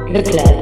le club.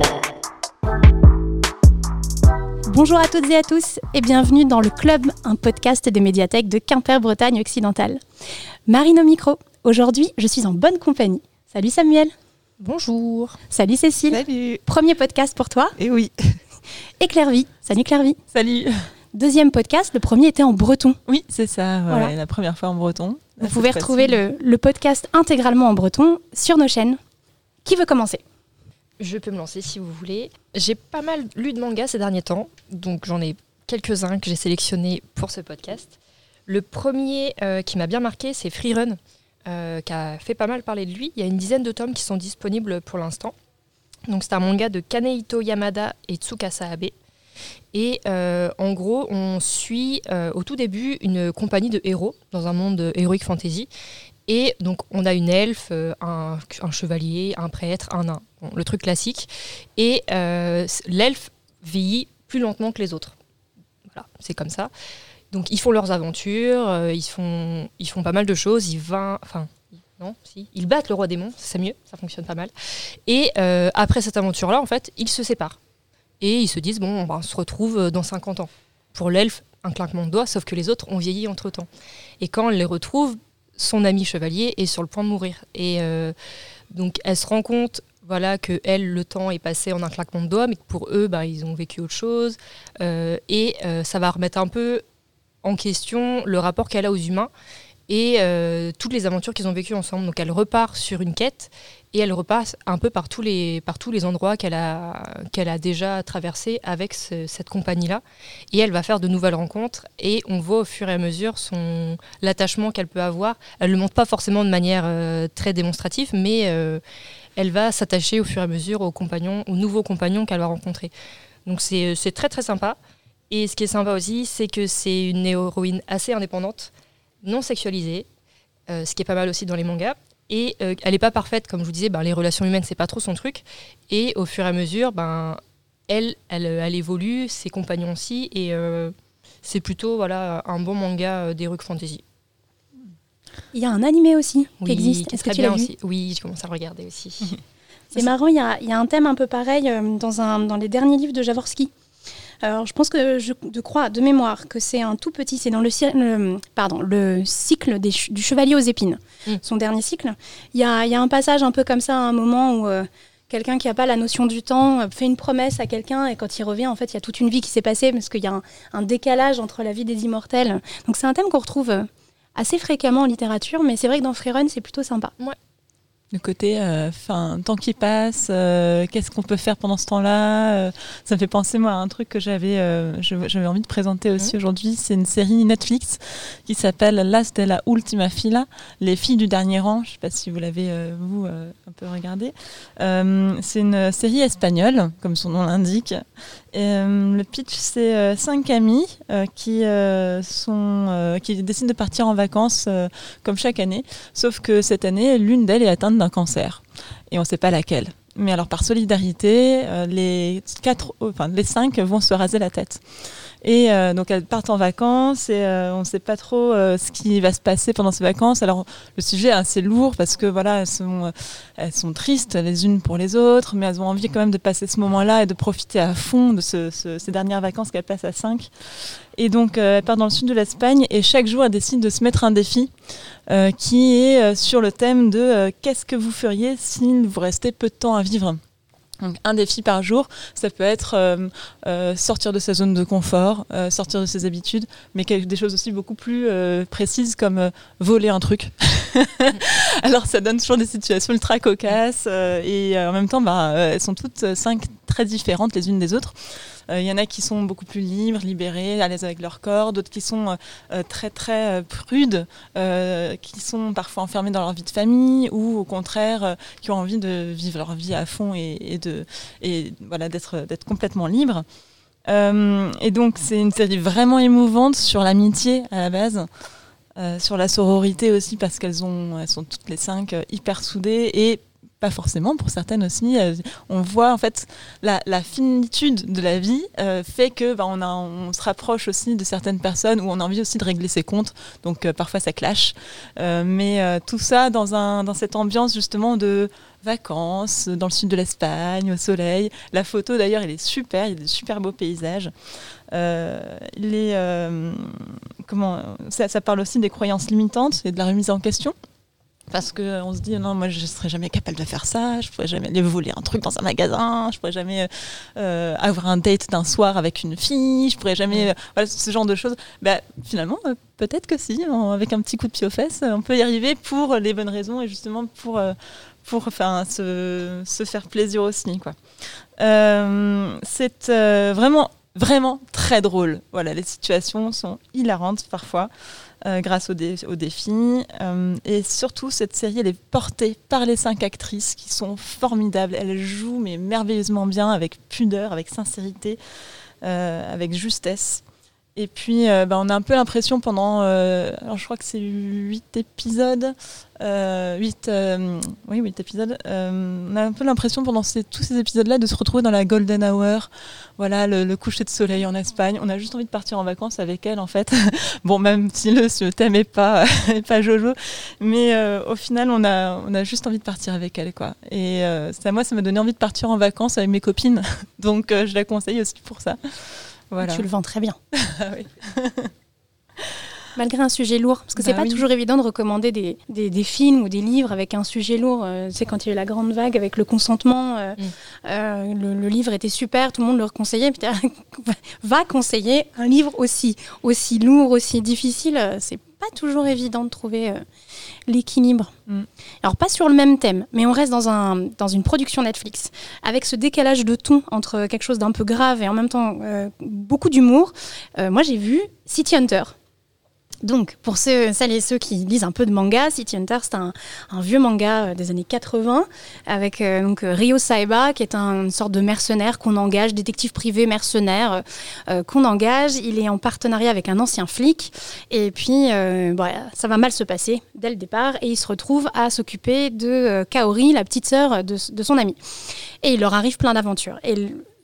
Bonjour à toutes et à tous et bienvenue dans le Club, un podcast des médiathèques de Quimper-Bretagne occidentale. Marine au micro. Aujourd'hui, je suis en bonne compagnie. Salut Samuel. Bonjour. Salut Cécile. Salut. Premier podcast pour toi. Et oui. Et Clairvy. Salut Clairvy. Salut. Deuxième podcast, le premier était en breton. Oui, c'est ça, Voilà. la première fois en breton. Vous pouvez retrouver le podcast intégralement en breton sur nos chaînes. Qui veut commencer ? Je peux me lancer si vous voulez. J'ai pas mal lu de mangas ces derniers temps, donc j'en ai quelques-uns que j'ai sélectionnés pour ce podcast. Le premier qui m'a bien marqué, c'est Free Run, qui a fait pas mal parler de lui. Il y a une dizaine de tomes qui sont disponibles pour l'instant. Donc c'est un manga de Kanehito Yamada et Tsukasa Abe. Et en gros, on suit au tout début une compagnie de héros dans un monde heroic fantasy. Et donc on a une elfe, un chevalier, un prêtre, un nain. Bon, le truc classique. Et l'elfe vieillit plus lentement que les autres. Voilà, c'est comme ça. Donc ils font leurs aventures, ils font pas mal de choses. Ils battent le roi démon, c'est mieux, ça fonctionne pas mal. Et après cette aventure-là, en fait, ils se séparent. Et ils se disent, bon, on se retrouve dans 50 ans. Pour l'elfe, un claquement de doigts, sauf que les autres ont vieilli entre-temps. Et quand elle les retrouve, son ami chevalier est sur le point de mourir. Et donc, elle se rend compte que elle, le temps est passé en un claquement de doigts, mais que pour eux, ils ont vécu autre chose. Et ça va remettre un peu en question le rapport qu'elle a aux humains et toutes les aventures qu'ils ont vécues ensemble. Donc, elle repart sur une quête et elle repasse un peu par tous les endroits qu'elle a déjà traversés avec cette compagnie-là. Et elle va faire de nouvelles rencontres et on voit au fur et à mesure l'attachement qu'elle peut avoir. Elle ne le montre pas forcément de manière très démonstrative, mais elle va s'attacher au fur et à mesure aux nouveaux compagnons qu'elle va rencontrer. Donc c'est très très sympa. Et ce qui est sympa aussi, c'est que c'est une héroïne assez indépendante, non sexualisée, ce qui est pas mal aussi dans les mangas. Et elle n'est pas parfaite, comme je vous disais, les relations humaines, c'est pas trop son truc. Et au fur et à mesure, elle évolue, ses compagnons aussi, et c'est plutôt un bon manga d'heroic fantasy. Il y a un animé aussi qui existe. Qui est Est-ce que très tu bien l'as vu ? aussi. Oui, je commence à le regarder aussi. C'est marrant, il y a un thème un peu pareil dans les derniers livres de Jaworski. Alors, je pense que je crois de mémoire que c'est un tout petit, c'est dans le cycle du Chevalier aux épines, son dernier cycle. Il y a un passage un peu comme ça, à un moment où quelqu'un qui n'a pas la notion du temps fait une promesse à quelqu'un et quand il revient, en fait, il y a toute une vie qui s'est passée parce qu'il y a un décalage entre la vie des immortels. Donc, c'est un thème qu'on retrouve assez fréquemment en littérature, mais c'est vrai que dans Free Run, c'est plutôt sympa. Ouais. Le côté, temps qui passe, qu'est-ce qu'on peut faire pendant ce temps-là ça me fait penser, moi, à un truc que j'avais envie de présenter aussi aujourd'hui. C'est une série Netflix qui s'appelle Las de la Última Fila, Les filles du dernier rang. Je ne sais pas si vous l'avez, un peu regardé. C'est une série espagnole, comme son nom l'indique. Le pitch, c'est 5 amies qui décident de partir en vacances comme chaque année, sauf que cette année, l'une d'elles est atteinte d'un cancer et on ne sait pas laquelle. Mais alors par solidarité, les 5 vont se raser la tête. Et donc elles partent en vacances et on ne sait pas trop ce qui va se passer pendant ces vacances. Alors le sujet est assez lourd parce que elles sont tristes les unes pour les autres, mais elles ont envie quand même de passer ce moment-là et de profiter à fond de ces dernières vacances qu'elles passent à 5. Et donc elles partent dans le sud de l'Espagne et chaque jour elles décident de se mettre un défi qui est sur le thème de qu'est-ce que vous feriez s'il vous restait peu de temps à vivre. Donc, un défi par jour, ça peut être sortir de sa zone de confort, sortir de ses habitudes, mais des choses aussi beaucoup plus précises comme voler un truc. Alors ça donne toujours des situations ultra cocasses et en même temps elles sont toutes 5 très différentes les unes des autres. Il y en a qui sont beaucoup plus libres, libérées, à l'aise avec leur corps, d'autres qui sont très très prudes, qui sont parfois enfermées dans leur vie de famille ou au contraire qui ont envie de vivre leur vie à fond et d'être complètement libres. Et donc c'est une série vraiment émouvante sur l'amitié à la base. Sur la sororité aussi parce qu'elles sont toutes les 5 hyper soudées et pas forcément. Pour certaines aussi, on voit en fait la finitude de la vie fait que on se rapproche aussi de certaines personnes où on a envie aussi de régler ses comptes. Donc parfois ça clash. Mais tout ça dans cette ambiance justement de vacances dans le sud de l'Espagne, au soleil. La photo d'ailleurs, elle est super, il y a des super beaux paysages. Ça parle aussi des croyances limitantes et de la remise en question. Parce qu'on se dit, non, moi je ne serais jamais capable de faire ça, je ne pourrais jamais aller voler un truc dans un magasin, je ne pourrais jamais avoir un date d'un soir avec une fille, je ne pourrais jamais... voilà, ce genre de choses. Finalement, peut-être que si, avec un petit coup de pied aux fesses, on peut y arriver pour les bonnes raisons et justement pour se faire plaisir aussi, quoi. C'est vraiment très drôle. Voilà, les situations sont hilarantes parfois grâce aux défis. Et surtout, cette série, elle est portée par les 5 actrices qui sont formidables. Elles jouent mais merveilleusement bien, avec pudeur, avec sincérité, avec justesse. Et puis, on a un peu l'impression pendant, alors je crois que c'est 8 épisodes, 8 épisodes, on a un peu l'impression pendant tous ces épisodes-là de se retrouver dans la golden hour, voilà, le coucher de soleil en Espagne. On a juste envie de partir en vacances avec elle, en fait. Bon, même si le thème n'est pas Jojo, mais au final, on a juste envie de partir avec elle, quoi. Et moi, ça m'a donné envie de partir en vacances avec mes copines, donc je la conseille aussi pour ça. Voilà. Tu le vends très bien. Ah oui. Malgré un sujet lourd, parce que c'est pas toujours évident de recommander des films ou des livres avec un sujet lourd. C'est quand il y a eu la grande vague avec le consentement, le livre était super, tout le monde le conseillait. Va conseiller un livre aussi lourd, aussi difficile. C'est pas toujours évident de trouver l'équilibre. Alors pas sur le même thème, mais on reste dans une production Netflix avec ce décalage de ton entre quelque chose d'un peu grave et en même temps beaucoup d'humour. Moi j'ai vu City Hunter. Donc, pour celles et ceux qui lisent un peu de manga, City Hunter, c'est un vieux manga des années 80 avec Ryo Saeba, qui est une sorte de mercenaire qu'on engage, détective privé mercenaire qu'on engage. Il est en partenariat avec un ancien flic et puis ça va mal se passer dès le départ et il se retrouve à s'occuper de Kaori, la petite sœur de son ami. Et il leur arrive plein d'aventures. Et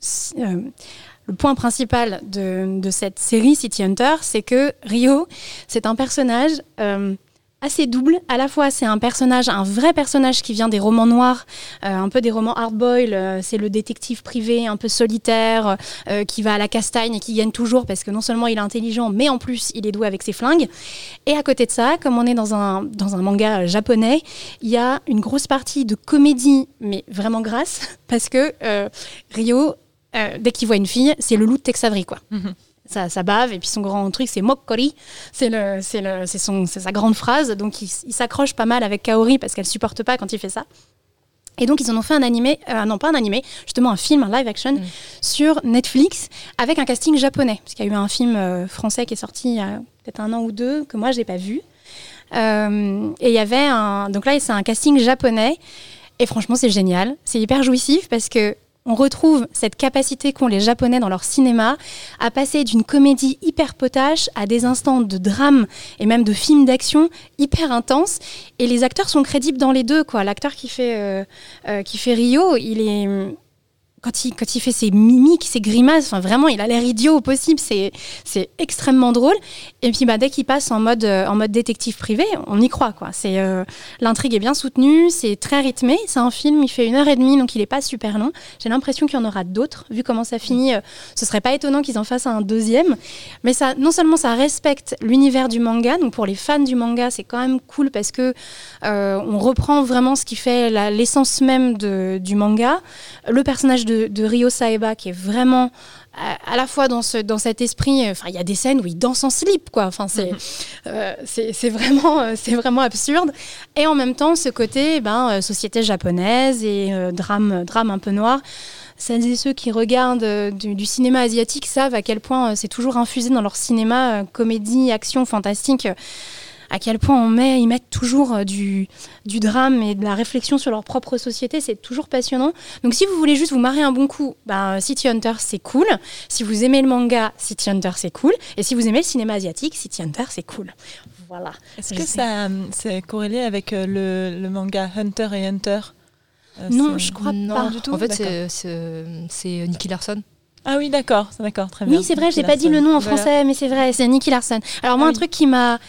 le point principal de cette série City Hunter, c'est que Ryo, c'est un personnage assez double. À la fois, c'est un vrai personnage qui vient des romans noirs, un peu des romans hard-boiled. C'est le détective privé un peu solitaire qui va à la castagne et qui gagne toujours parce que non seulement il est intelligent, mais en plus, il est doué avec ses flingues. Et à côté de ça, comme on est dans un manga japonais, il y a une grosse partie de comédie, mais vraiment grasse, parce que Ryo... dès qu'il voit une fille, c'est le loup de Tex Avery, quoi. Ça bave, et puis son grand truc, c'est Mokkori, c'est sa grande phrase, donc il s'accroche pas mal avec Kaori parce qu'elle supporte pas quand il fait ça. Et donc ils en ont fait justement un film, un live action sur Netflix avec un casting japonais, parce qu'il y a eu un film français qui est sorti il y a peut-être 1 an ou 2 que moi j'ai pas vu. Et il y avait donc là c'est un casting japonais, et franchement c'est génial, c'est hyper jouissif parce que on retrouve cette capacité qu'ont les Japonais dans leur cinéma à passer d'une comédie hyper potache à des instants de drame et même de films d'action hyper intenses. Et les acteurs sont crédibles dans les deux, quoi. L'acteur qui fait Ryo, il est... Quand il fait ses mimiques, ses grimaces, enfin vraiment, il a l'air idiot au possible. C'est extrêmement drôle. Et puis dès qu'il passe en mode détective privé, on y croit, quoi. L'intrigue est bien soutenue, c'est très rythmé. C'est un film, il fait 1h30, donc il n'est pas super long. J'ai l'impression qu'il y en aura d'autres. Vu comment ça finit, ce serait pas étonnant qu'ils en fassent un deuxième. Mais ça, non seulement ça respecte l'univers du manga, donc pour les fans du manga, c'est quand même cool parce que on reprend vraiment ce qui fait l'essence même du manga. Le personnage de Ryo Saeba qui est vraiment à la fois dans cet esprit, il y a des scènes où il danse en slip, quoi. Enfin c'est vraiment absurde, et en même temps ce côté société japonaise et drame un peu noir. Celles et ceux qui regardent du cinéma asiatique savent à quel point c'est toujours infusé dans leur cinéma, comédie, action, fantastique, à quel point ils mettent toujours du drame et de la réflexion sur leur propre société. C'est toujours passionnant. Donc si vous voulez juste vous marrer un bon coup, City Hunter, c'est cool. Si vous aimez le manga, City Hunter, c'est cool. Et si vous aimez le cinéma asiatique, City Hunter, c'est cool. Voilà. Est-ce que ça c'est corrélé avec le manga Hunter x Hunter ? Non, je crois Non, pas. du tout. En fait, c'est Nicky Larson. Ah oui, d'accord, très bien. Oui, c'est vrai, j'ai pas dit le nom en français, mais c'est vrai, c'est Nicky Larson. Alors moi, un truc qui m'a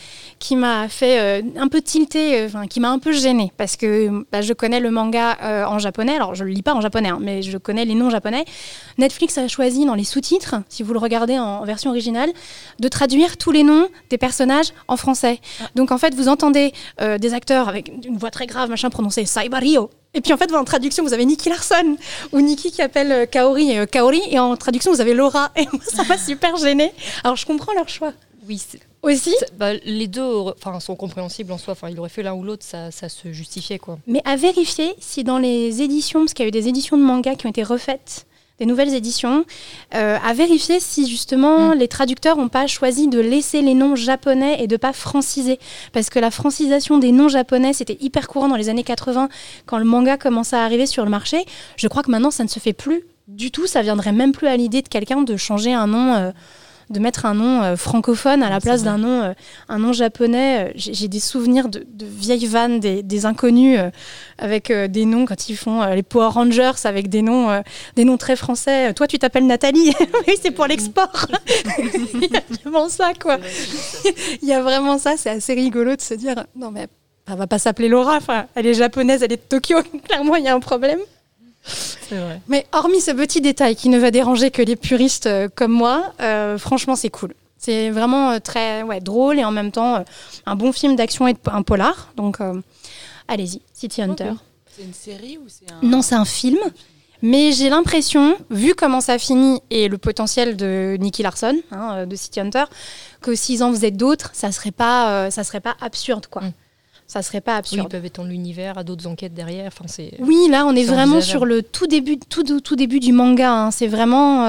fait un peu tilter, qui m'a un peu gênée, parce que je connais le manga en japonais, alors je le lis pas en japonais, mais je connais les noms japonais. Netflix a choisi dans les sous-titres, si vous le regardez en version originale, de traduire tous les noms des personnages en français. Donc en fait, vous entendez des acteurs avec une voix très grave, prononcer Saibario. Et puis en fait, en traduction, vous avez Nicky Larson ou Nicky qui appelle Kaori Kaori, et en traduction, vous avez Laura. Et moi, ça m'a super gênée. Alors je comprends leur choix. Oui, aussi. Les deux sont compréhensibles en soi. Il aurait fait l'un ou l'autre, ça se justifiait, quoi. Mais à vérifier si dans les éditions, parce qu'il y a eu des éditions de manga qui ont été refaites, des nouvelles éditions, à vérifier si justement les traducteurs n'ont pas choisi de laisser les noms japonais et de ne pas franciser. Parce que la francisation des noms japonais, c'était hyper courant dans les années 80, quand le manga commençait à arriver sur le marché. Je crois que maintenant, ça ne se fait plus du tout. Ça viendrait même plus à l'idée de quelqu'un de changer un nom... de mettre un nom francophone à la place d'un nom, un nom japonais. J'ai des souvenirs de vieilles vannes des inconnus avec des noms quand ils font les Power Rangers avec des noms très français. Toi, tu t'appelles Nathalie. Oui, c'est pour l'export. Il y a vraiment ça, quoi. Il y a vraiment ça. C'est assez rigolo de se dire non, mais elle va pas s'appeler Laura. Enfin, elle est japonaise, elle est de Tokyo. Clairement, il y a un problème. C'est vrai. Mais hormis ce petit détail qui ne va déranger que les puristes comme moi, franchement c'est cool. C'est vraiment très drôle et en même temps un bon film d'action et un polar. Donc allez-y, City Hunter. C'est une série ou c'est un... Non, c'est un film. Mais j'ai l'impression, vu comment ça finit et le potentiel de Nicky Larson, de City Hunter, que s'ils en faisaient d'autres, ça serait pas absurde, quoi. Ça serait pas absurde. Oui, ils peuvent étendre l'univers à d'autres enquêtes derrière. Oui, là, on est vraiment sur le tout début du manga. C'est vraiment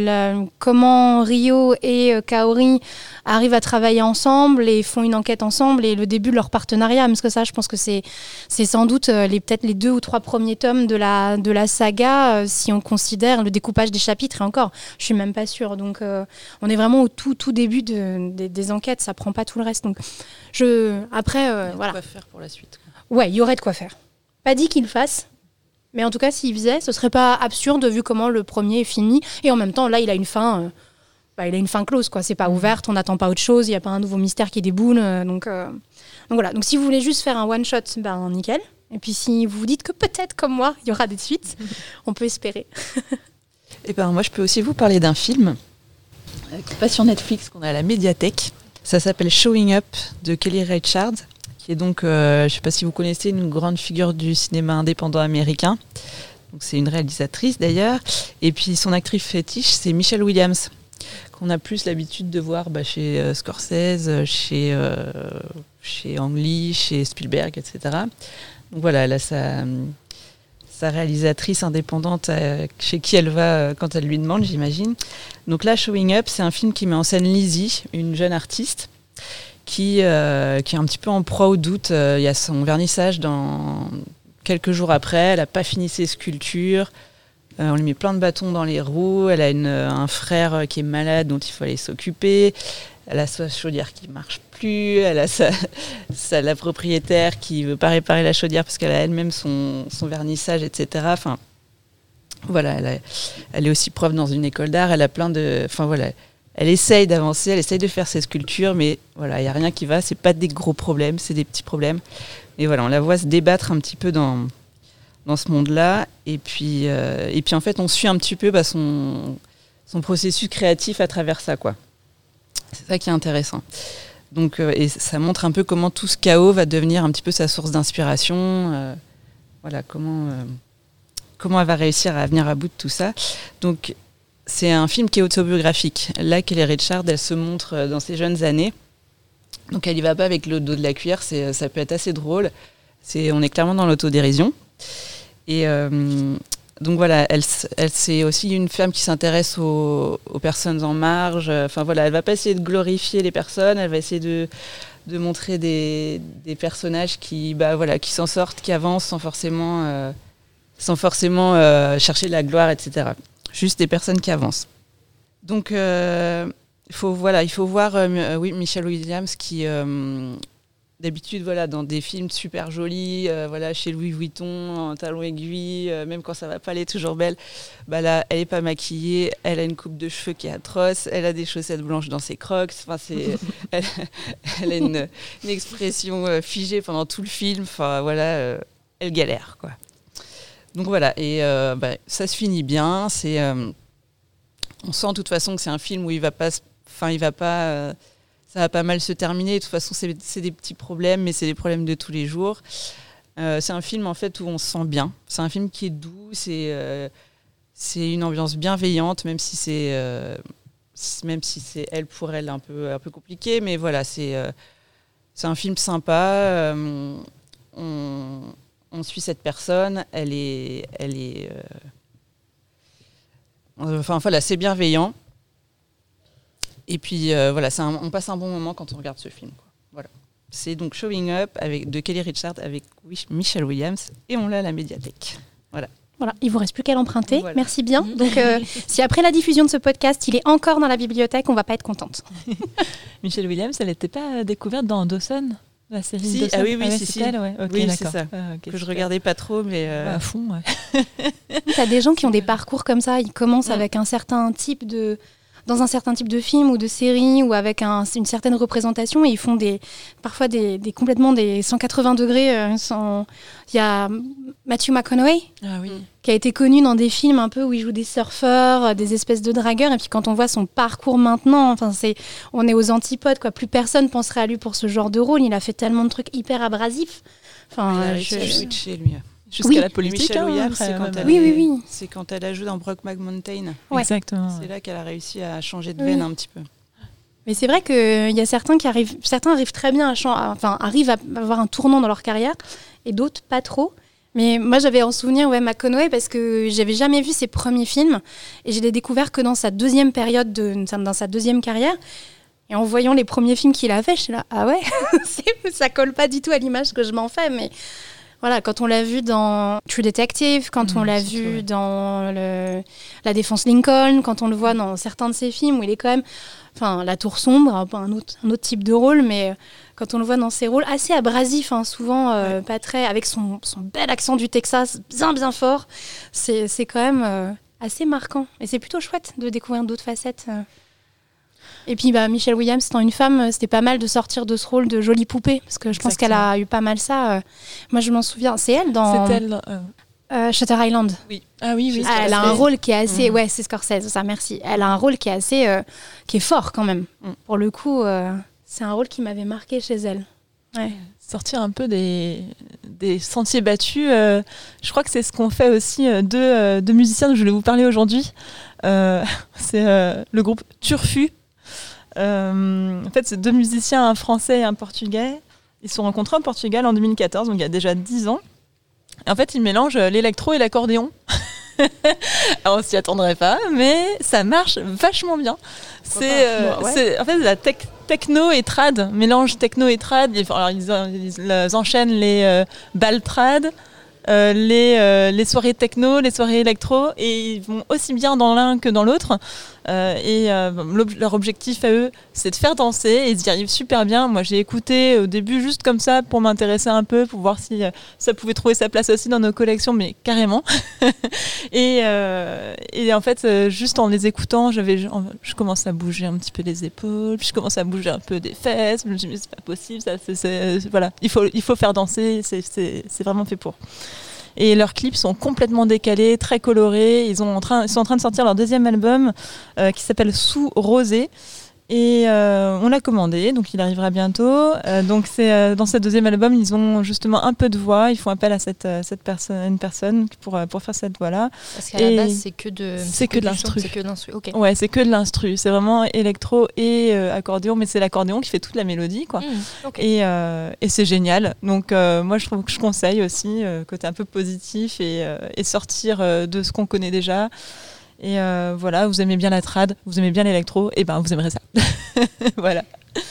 comment Ryo et Kaori arrivent à travailler ensemble et font une enquête ensemble et le début de leur partenariat. Parce que ça, je pense que c'est sans doute peut-être les 2 ou 3 premiers tomes de la saga, si on considère le découpage des chapitres. Et encore, je suis même pas sûre. Donc, on est vraiment au tout début des enquêtes. Ça prend pas tout le reste. Donc, après, voilà. Faire pour la suite. Ouais, il y aurait de quoi faire. Pas dit qu'il le fasse, mais en tout cas, s'il faisait, ce serait pas absurde vu comment le premier est fini. Et en même temps, là, il a une fin, il a une fin close, quoi. C'est pas ouverte, on n'attend pas autre chose, il n'y a pas un nouveau mystère qui déboule. Donc voilà. Donc si vous voulez juste faire un one shot, nickel. Et puis si vous vous dites que peut-être comme moi, il y aura des suites, on peut espérer. Et moi, je peux aussi vous parler d'un film qui n'est pas sur Netflix, qu'on a à la médiathèque. Ça s'appelle Showing Up de Kelly Reichardt, qui est donc, je ne sais pas si vous connaissez, une grande figure du cinéma indépendant américain. Donc, c'est une réalisatrice d'ailleurs. Et puis son actrice fétiche, c'est Michelle Williams, qu'on a plus l'habitude de voir chez Scorsese, chez Ang Lee, chez Spielberg, etc. Donc voilà, elle a sa réalisatrice indépendante chez qui elle va quand elle lui demande, j'imagine. Donc là, Showing Up, c'est un film qui met en scène Lizzie, une jeune artiste qui est un petit peu en proie au doute. Il y a son vernissage dans quelques jours après, elle n'a pas fini ses sculptures, on lui met plein de bâtons dans les roues, elle a un frère qui est malade dont il faut aller s'occuper, elle a sa chaudière qui ne marche plus, elle a la propriétaire qui ne veut pas réparer la chaudière parce qu'elle a elle-même son vernissage, etc. Enfin, voilà, elle est aussi prof dans une école d'art, elle a plein de... Enfin voilà, elle essaye d'avancer, elle essaye de faire ses sculptures, mais voilà, il n'y a rien qui va, c'est pas des gros problèmes, c'est des petits problèmes. Et voilà, on la voit se débattre un petit peu dans ce monde-là, et puis en fait, on suit un petit peu son processus créatif à travers ça, quoi. C'est ça qui est intéressant. Donc, et ça montre un peu comment tout ce chaos va devenir un petit peu sa source d'inspiration. Voilà, comment elle va réussir à venir à bout de tout ça. Donc, c'est un film qui est autobiographique. Là, Kelly Reichardt, elle se montre dans ses jeunes années. Donc, elle y va pas avec le dos de la cuillère. Ça peut être assez drôle. On est clairement dans l'autodérision. Et donc voilà, elle c'est aussi une femme qui s'intéresse aux personnes en marge. Enfin voilà, elle va pas essayer de glorifier les personnes, elle va essayer de montrer des personnages qui s'en sortent, qui avancent sans forcément chercher la gloire, etc. Juste des personnes qui avancent. Donc il faut voir Michelle Williams qui d'habitude, voilà, dans des films super jolis, voilà, chez Louis Vuitton, en talons aiguilles, même quand ça va pas, elle est toujours belle. Bah là, elle est pas maquillée, elle a une coupe de cheveux qui est atroce, elle a des chaussettes blanches dans ses Crocs. Enfin, elle a une expression figée pendant tout le film. Enfin, voilà, elle galère, quoi. Donc voilà, et ça se finit bien. On sent de toute façon que c'est un film où ça va pas mal se terminer. De toute façon, c'est des petits problèmes, mais c'est des problèmes de tous les jours. C'est un film en fait où on se sent bien. C'est un film qui est doux. C'est une ambiance bienveillante, même si c'est elle pour elle un peu compliqué. Mais voilà, c'est un film sympa. On suit cette personne. Enfin voilà, c'est bienveillant. Et puis voilà, on passe un bon moment quand on regarde ce film, quoi. Voilà. C'est donc Showing Up de Kelly Reichardt avec Michelle Williams et on l'a à la médiathèque. Voilà. Voilà, il vous reste plus qu'à l'emprunter. Voilà. Merci bien. Donc, si après la diffusion de ce podcast, il est encore dans la bibliothèque, on va pas être contente. Michelle Williams, elle n'était pas découverte dans Dawson, la série Si, Dawson. ah oui, si. Elle, ouais. Okay, oui, d'accord. c'est ça. Okay, que je regardais pas trop, mais à fond. Ouais. T'as des gens qui ont des parcours comme ça. Ils commencent avec dans un certain type de film ou de série ou avec une certaine représentation et ils font parfois complètement des 180 degrés. Il y a Matthew McConaughey qui a été connu dans des films un peu où il joue des surfeurs, des espèces de dragueurs, et puis quand on voit son parcours maintenant, on est aux antipodes, quoi. Plus personne penserait à lui pour ce genre de rôle. Il a fait tellement de trucs hyper abrasifs. Enfin, il a réussi à switcher, lui. Jusqu'à la politique. Michelle Williams, c'est quand elle a joué dans Brokeback Mountain. Ouais. Exactement. C'est là qu'elle a réussi à changer de veine un petit peu. Mais c'est vrai qu'il y a certains arrivent très bien arrivent à avoir un tournant dans leur carrière et d'autres pas trop. Mais moi j'avais en souvenir McConaughey parce que j'avais jamais vu ses premiers films et je l'ai découvert que dans sa deuxième période, dans sa deuxième carrière. Et en voyant les premiers films qu'il a fait, je suis là, ah ouais, ça colle pas du tout à l'image que je m'en fais, mais... Voilà, quand on l'a vu dans True Detective, quand on l'a vu dans La Défense Lincoln, quand on le voit dans certains de ses films où il est quand même, La Tour Sombre, un autre type de rôle, mais quand on le voit dans ses rôles assez abrasifs, souvent pas très, avec son bel accent du Texas, bien fort, c'est quand même assez marquant. Et c'est plutôt chouette de découvrir d'autres facettes. Et puis Michelle Williams, étant une femme, c'était pas mal de sortir de ce rôle de jolie poupée, parce que je pense qu'elle a eu pas mal ça. Moi, je m'en souviens. C'est elle dans Shutter Island. Oui. Ah oui. Elle a un rôle qui est assez... Ouais, c'est Scorsese, ça, merci. Elle a un rôle qui est assez... qui est fort, quand même. Pour le coup, c'est un rôle qui m'avait marqué chez elle. Ouais. Sortir un peu des sentiers battus. Je crois que c'est ce qu'ont fait aussi deux musiciens dont je voulais vous parler aujourd'hui. C'est le groupe Turfu. En fait, c'est deux musiciens, un français et un portugais. Ils se sont rencontrés en Portugal en 2014, donc il y a déjà 10 ans. Et en fait, ils mélangent l'électro et l'accordéon. Alors, on s'y attendrait pas, mais ça marche vachement bien. C'est en fait la techno et trad, mélange techno et trad. Alors, ils enchaînent les balles trad, les soirées techno, les soirées électro, et ils vont aussi bien dans l'un que dans l'autre. Leur objectif à eux, c'est de faire danser, et ils y arrivent super bien. Moi, j'ai écouté au début juste comme ça pour m'intéresser un peu, pour voir si ça pouvait trouver sa place aussi dans nos collections, mais carrément. et en fait, juste en les écoutant, je commence à bouger un petit peu les épaules, puis je commence à bouger un peu des fesses. Je me dis mais c'est pas possible, voilà, il faut faire danser, c'est vraiment fait pour. Et leurs clips sont complètement décalés, très colorés. Ils sont en train de sortir leur deuxième album qui s'appelle Sous Rosé. Et on l'a commandé, donc il arrivera bientôt. Donc c'est dans ce deuxième album, ils ont justement un peu de voix. Ils font appel à une personne pour faire cette voix-là. Parce qu'à la base, c'est que de l'instru. C'est que de l'instru. Okay. Ouais, c'est que de l'instru. C'est vraiment électro et accordéon, mais c'est l'accordéon qui fait toute la mélodie, quoi. Okay. Et c'est génial. Donc moi, je conseille aussi côté un peu positif et sortir de ce qu'on connaît déjà. Et voilà, vous aimez bien la trad, vous aimez bien l'électro, et ben vous aimerez ça. Voilà.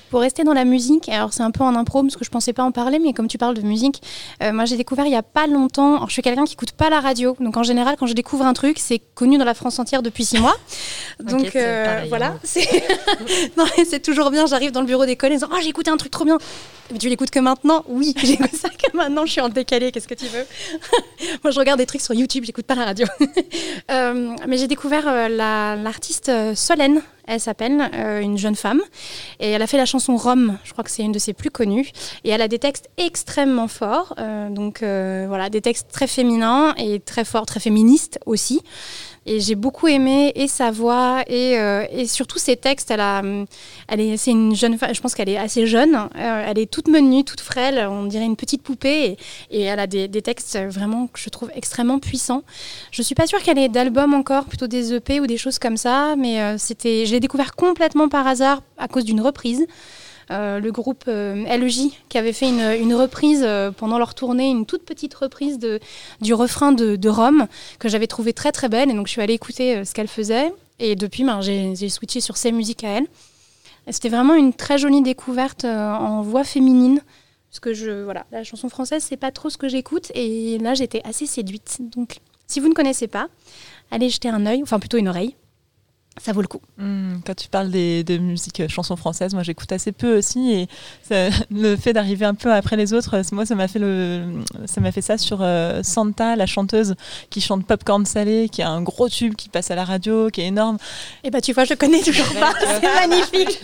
Pour rester dans la musique, alors c'est un peu en impro parce que je pensais pas en parler, mais comme tu parles de musique, moi j'ai découvert il y a pas longtemps, alors je suis quelqu'un qui écoute pas la radio, donc en général quand je découvre un truc, c'est connu dans la France entière depuis 6 mois. Donc voilà, non, c'est toujours bien, j'arrive dans le bureau d'école et disant « Oh, j'ai écouté un truc trop bien !» Mais tu l'écoutes que maintenant ? Oui, j'écoute ça que maintenant, je suis en décalé, qu'est-ce que tu veux ? Moi, je regarde des trucs sur YouTube, j'écoute pas la radio. Mais j'ai découvert l'artiste Solène, elle s'appelle, une jeune femme, et elle a fait la chanson Rome, je crois que c'est une de ses plus connues, et elle a des textes extrêmement forts, voilà, des textes très féminins et très forts, très féministes aussi. Et j'ai beaucoup aimé et sa voix et surtout ses textes. C'est une jeune femme, je pense qu'elle est assez jeune. Elle est toute menue, toute frêle, on dirait une petite poupée. Et elle a des textes vraiment que je trouve extrêmement puissants. Je suis pas sûre qu'elle ait d'albums encore, plutôt des EP ou des choses comme ça. Mais je l'ai découvert complètement par hasard à cause d'une reprise. Le groupe LJ qui avait fait une reprise pendant leur tournée, une toute petite reprise du refrain de Rome que j'avais trouvé très très belle, et donc je suis allée écouter ce qu'elle faisait, et depuis j'ai switché sur ses musiques à elle. Et c'était vraiment une très jolie découverte en voix féminine, parce que voilà, la chanson française c'est pas trop ce que j'écoute, et là j'étais assez séduite. Donc si vous ne connaissez pas, allez jeter un œil, enfin plutôt une oreille. Ça vaut le coup. Quand tu parles de musique chansons françaises, moi j'écoute assez peu aussi, et le fait d'arriver un peu après les autres, moi ça m'a fait ça sur Santa, la chanteuse qui chante Popcorn Salé, qui a un gros tube qui passe à la radio, qui est énorme. Et tu vois, je connais toujours pas. C'est magnifique.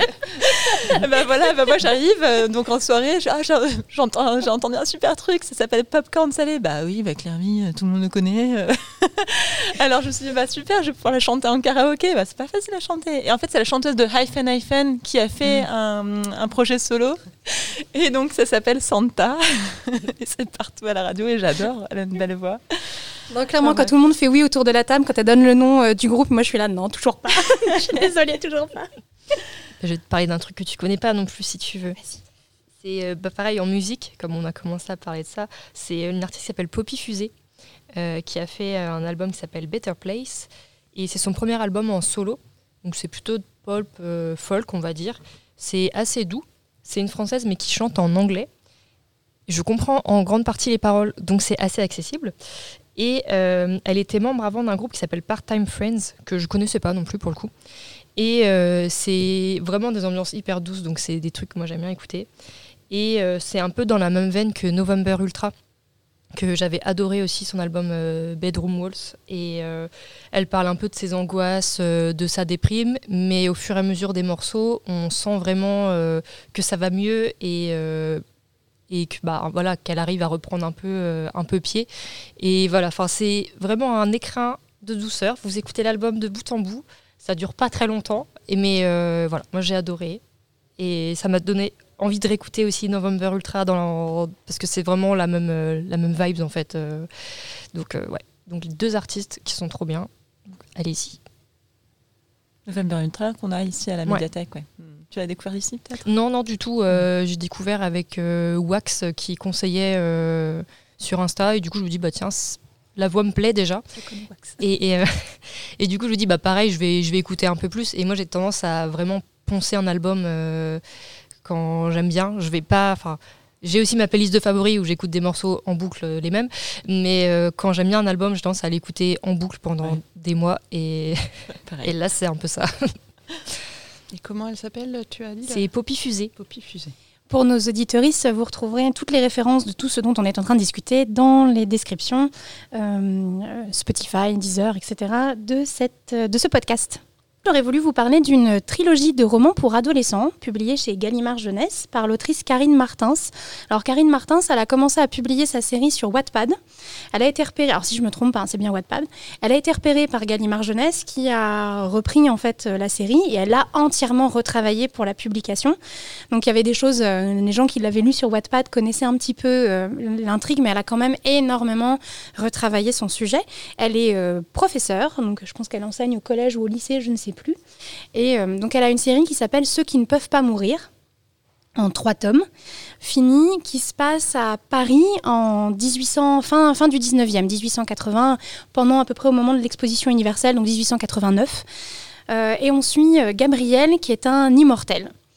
Moi j'arrive donc en soirée, j'ai entendu un super truc, ça s'appelle Popcorn Salé. Bah oui, Clairvy, tout le monde le connaît. Alors je me suis dit super, je vais pouvoir la chanter en karaoké. C'est pas facile à chanter. Et en fait, c'est la chanteuse de Hyphen qui a fait un projet solo. Et donc, ça s'appelle Santa. Et c'est partout à la radio et j'adore. Elle a une belle voix. Donc, clairement, quand tout le monde fait oui autour de la table, quand elle donne le nom du groupe, moi je suis là, non, toujours pas. Je suis désolée, toujours pas. Je vais te parler d'un truc que tu connais pas non plus, si tu veux. Vas-y. C'est pareil en musique, comme on a commencé à parler de ça. C'est une artiste qui s'appelle Poppy Fusée, qui a fait un album qui s'appelle Better Place. Et c'est son premier album en solo, donc c'est plutôt pop, folk, on va dire. C'est assez doux. C'est une Française, mais qui chante en anglais. Je comprends en grande partie les paroles, donc c'est assez accessible. Et elle était membre avant d'un groupe qui s'appelle Part-Time Friends, que je connaissais pas non plus pour le coup. Et c'est vraiment des ambiances hyper douces, donc c'est des trucs que moi j'aime bien écouter. Et c'est un peu dans la même veine que November Ultra, que j'avais adoré aussi son album Bedroom Walls, et elle parle un peu de ses angoisses, de sa déprime, mais au fur et à mesure des morceaux, on sent vraiment que ça va mieux et que qu'elle arrive à reprendre un peu pied. Et voilà, c'est vraiment un écrin de douceur. Vous écoutez l'album de bout en bout, ça dure pas très longtemps, mais moi j'ai adoré, et ça m'a donné envie de réécouter aussi November Ultra parce que c'est vraiment la même vibes en fait. Donc les deux artistes qui sont trop bien. Donc, allez-y. November Ultra qu'on a ici à la médiathèque, ouais. Tu l'as découvert ici peut-être ? Non, du tout. J'ai découvert avec Wax qui conseillait sur Insta, et du coup je me dis tiens, la voix me plaît déjà. Et du coup je me dis pareil, je vais écouter un peu plus. Et moi j'ai tendance à vraiment poncer un album quand j'aime bien. Je vais pas, j'ai aussi ma playlist de favoris où j'écoute des morceaux en boucle, les mêmes, mais quand j'aime bien un album, j'ai tendance à l'écouter en boucle pendant des mois, et là c'est un peu ça. Et comment elle s'appelle, tu as dit ? C'est Poppy Fusée. Poppy Fusée. Pour nos auditeuristes, vous retrouverez toutes les références de tout ce dont on est en train de discuter dans les descriptions, Spotify, Deezer, etc. de ce podcast. J'aurais voulu vous parler d'une trilogie de romans pour adolescents, publiée chez Gallimard Jeunesse par l'autrice Karine Martins. Alors Karine Martins, elle a commencé à publier sa série sur Wattpad. Elle a été repérée, alors si je me trompe pas, c'est bien Wattpad. Elle a été repérée par Gallimard Jeunesse qui a repris en fait la série, et elle l'a entièrement retravaillée pour la publication. Donc il y avait des choses, les gens qui l'avaient lu sur Wattpad connaissaient un petit peu l'intrigue, mais elle a quand même énormément retravaillé son sujet. Elle est professeure, donc je pense qu'elle enseigne au collège ou au lycée, je ne sais plus. Et donc elle a une série qui s'appelle Ceux qui ne peuvent pas mourir, en 3 tomes, finie, qui se passe à Paris en fin du 19e, 1880, pendant à peu près au moment de l'exposition universelle, donc 1889. Et on suit Gabriel, qui est un immortel.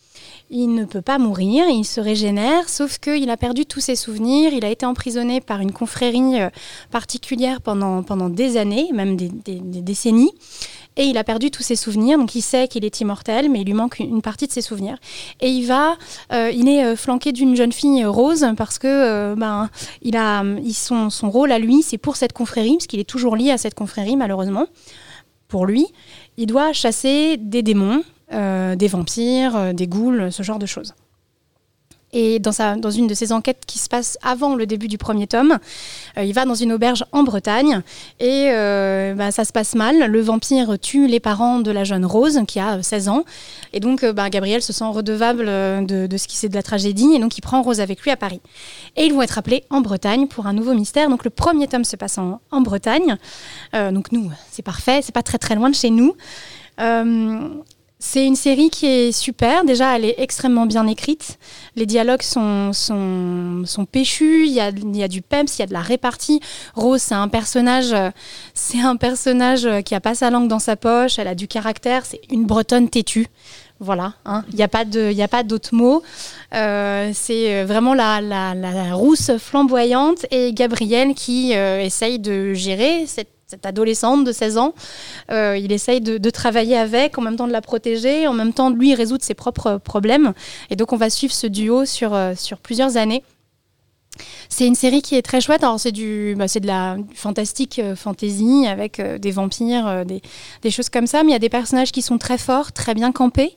Il ne peut pas mourir, il se régénère, sauf qu'il a perdu tous ses souvenirs. Il a été emprisonné par une confrérie particulière pendant des années, même des décennies. Et il a perdu tous ses souvenirs, donc il sait qu'il est immortel, mais il lui manque une partie de ses souvenirs. Et il est flanqué d'une jeune fille Rose, parce que son rôle à lui, c'est pour cette confrérie, parce qu'il est toujours lié à cette confrérie, malheureusement. Pour lui, il doit chasser des démons, des vampires, des ghouls, ce genre de choses. Et dans une de ses enquêtes qui se passe avant le début du premier tome, il va dans une auberge en Bretagne et ça se passe mal. Le vampire tue les parents de la jeune Rose qui a 16 ans. Et donc Gabriel se sent redevable de ce qui c'est de la tragédie et donc il prend Rose avec lui à Paris. Et ils vont être appelés en Bretagne pour un nouveau mystère. Donc le premier tome se passe en Bretagne. Donc nous, c'est parfait, c'est pas très très loin de chez nous. C'est une série qui est super. Déjà, elle est extrêmement bien écrite. Les dialogues sont péchus. Il y a du peps, il y a de la répartie. Rose, c'est un personnage qui a pas sa langue dans sa poche. Elle a du caractère. C'est une Bretonne têtue. Voilà, hein. Il n'y a pas d'autres mots. C'est vraiment la rousse flamboyante et Gabriel qui essaye de gérer cette adolescente de 16 ans. Il essaye de travailler avec, en même temps de la protéger, en même temps de lui résoudre ses propres problèmes. Et donc on va suivre ce duo sur plusieurs années. C'est une série qui est très chouette. Alors c'est de la fantastique fantasy avec des vampires, des choses comme ça. Mais il y a des personnages qui sont très forts, très bien campés.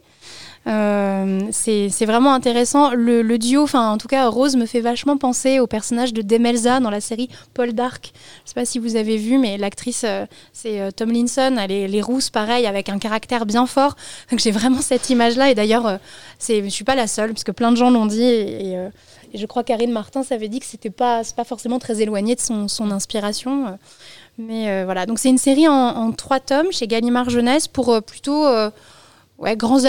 C'est vraiment intéressant. Le duo, en tout cas Rose me fait vachement penser au personnage de Demelza dans la série Paul Dark. Je sais pas si vous avez vu, mais l'actrice c'est Tomlinson. Elle est rousse pareil avec un caractère bien fort. Donc j'ai vraiment cette image là et d'ailleurs je suis pas la seule parce que plein de gens l'ont dit et je crois Karine Martin s'avait dit que c'est pas forcément très éloigné de son inspiration. Mais voilà, donc c'est une série en 3 tomes chez Gallimard Jeunesse pour plutôt grands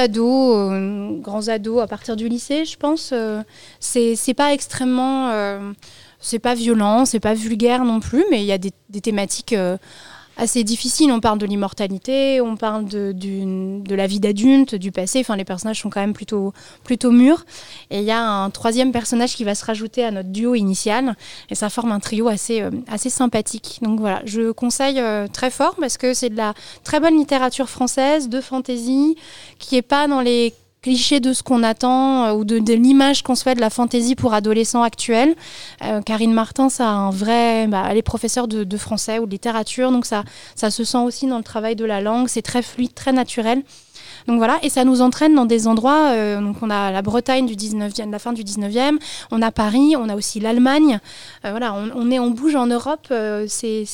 ados à partir du lycée, je pense. C'est pas extrêmement... c'est pas violent, c'est pas vulgaire non plus, mais il y a des thématiques assez difficiles. On parle de l'immortalité, on parle de la vie d'adulte, du passé. Enfin, les personnages sont quand même plutôt mûrs. Et il y a un 3e personnage qui va se rajouter à notre duo initial. Et ça forme un trio assez sympathique. Donc voilà, je conseille très fort parce que c'est de la très bonne littérature française, de fantasy, qui n'est pas dans les clichés de ce qu'on attend ou de l'image qu'on se fait de la fantaisie pour adolescents actuels. Karine Martin, elle est professeure de français ou de littérature, donc ça se sent aussi dans le travail de la langue, c'est très fluide, très naturel. Donc voilà, et ça nous entraîne dans des endroits, donc on a la Bretagne de la fin du 19e, on a Paris, on a aussi l'Allemagne, voilà, on bouge en Europe, c'est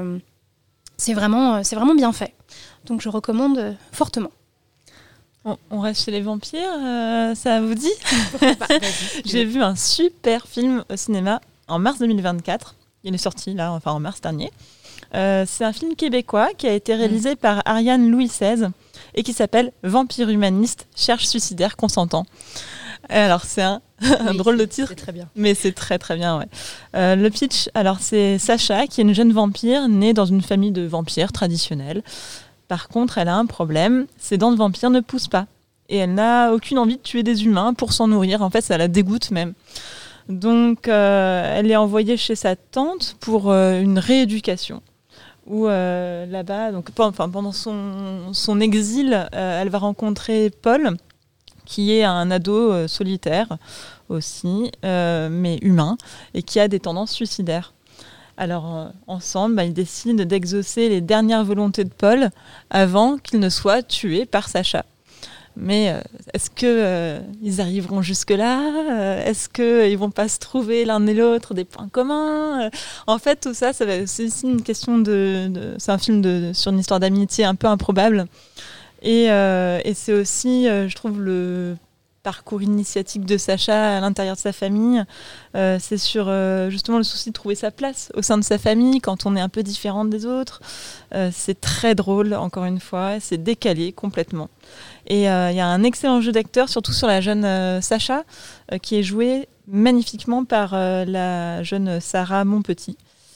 vraiment bien fait. Donc je recommande fortement. On reste chez les vampires, ça vous dit? J'ai vu un super film au cinéma en mars 2024. Il est sorti là, en mars dernier. C'est un film québécois qui a été réalisé par Ariane Louis XVI et qui s'appelle Vampire humaniste, cherche suicidaire consentant. Alors c'est un drôle de titre, c'est très bien. Mais c'est très très bien. Ouais. Le pitch, alors c'est Sacha qui est une jeune vampire née dans une famille de vampires traditionnelle. Par contre, elle a un problème, ses dents de vampire ne poussent pas. Et elle n'a aucune envie de tuer des humains pour s'en nourrir. En fait, ça la dégoûte même. Donc, elle est envoyée chez sa tante pour une rééducation. Où là-bas, donc, pendant son exil, elle va rencontrer Paul, qui est un ado solitaire aussi, mais humain, et qui a des tendances suicidaires. Alors, ensemble, ils décident d'exaucer les dernières volontés de Paul avant qu'il ne soit tué par Sacha. Mais est-ce qu'ils arriveront jusque-là? Est-ce qu'ils ne vont pas se trouver l'un et l'autre des points communs? En fait, tout ça, c'est aussi une question c'est un film sur une histoire d'amitié un peu improbable. Et c'est aussi, je trouve, le parcours initiatique de Sacha à l'intérieur de sa famille. C'est sur justement le souci de trouver sa place au sein de sa famille quand on est un peu différente des autres. C'est très drôle, encore une fois, c'est décalé complètement. Et il y a un excellent jeu d'acteur, surtout sur la jeune Sacha, qui est jouée magnifiquement par la jeune Sarah Monpetit.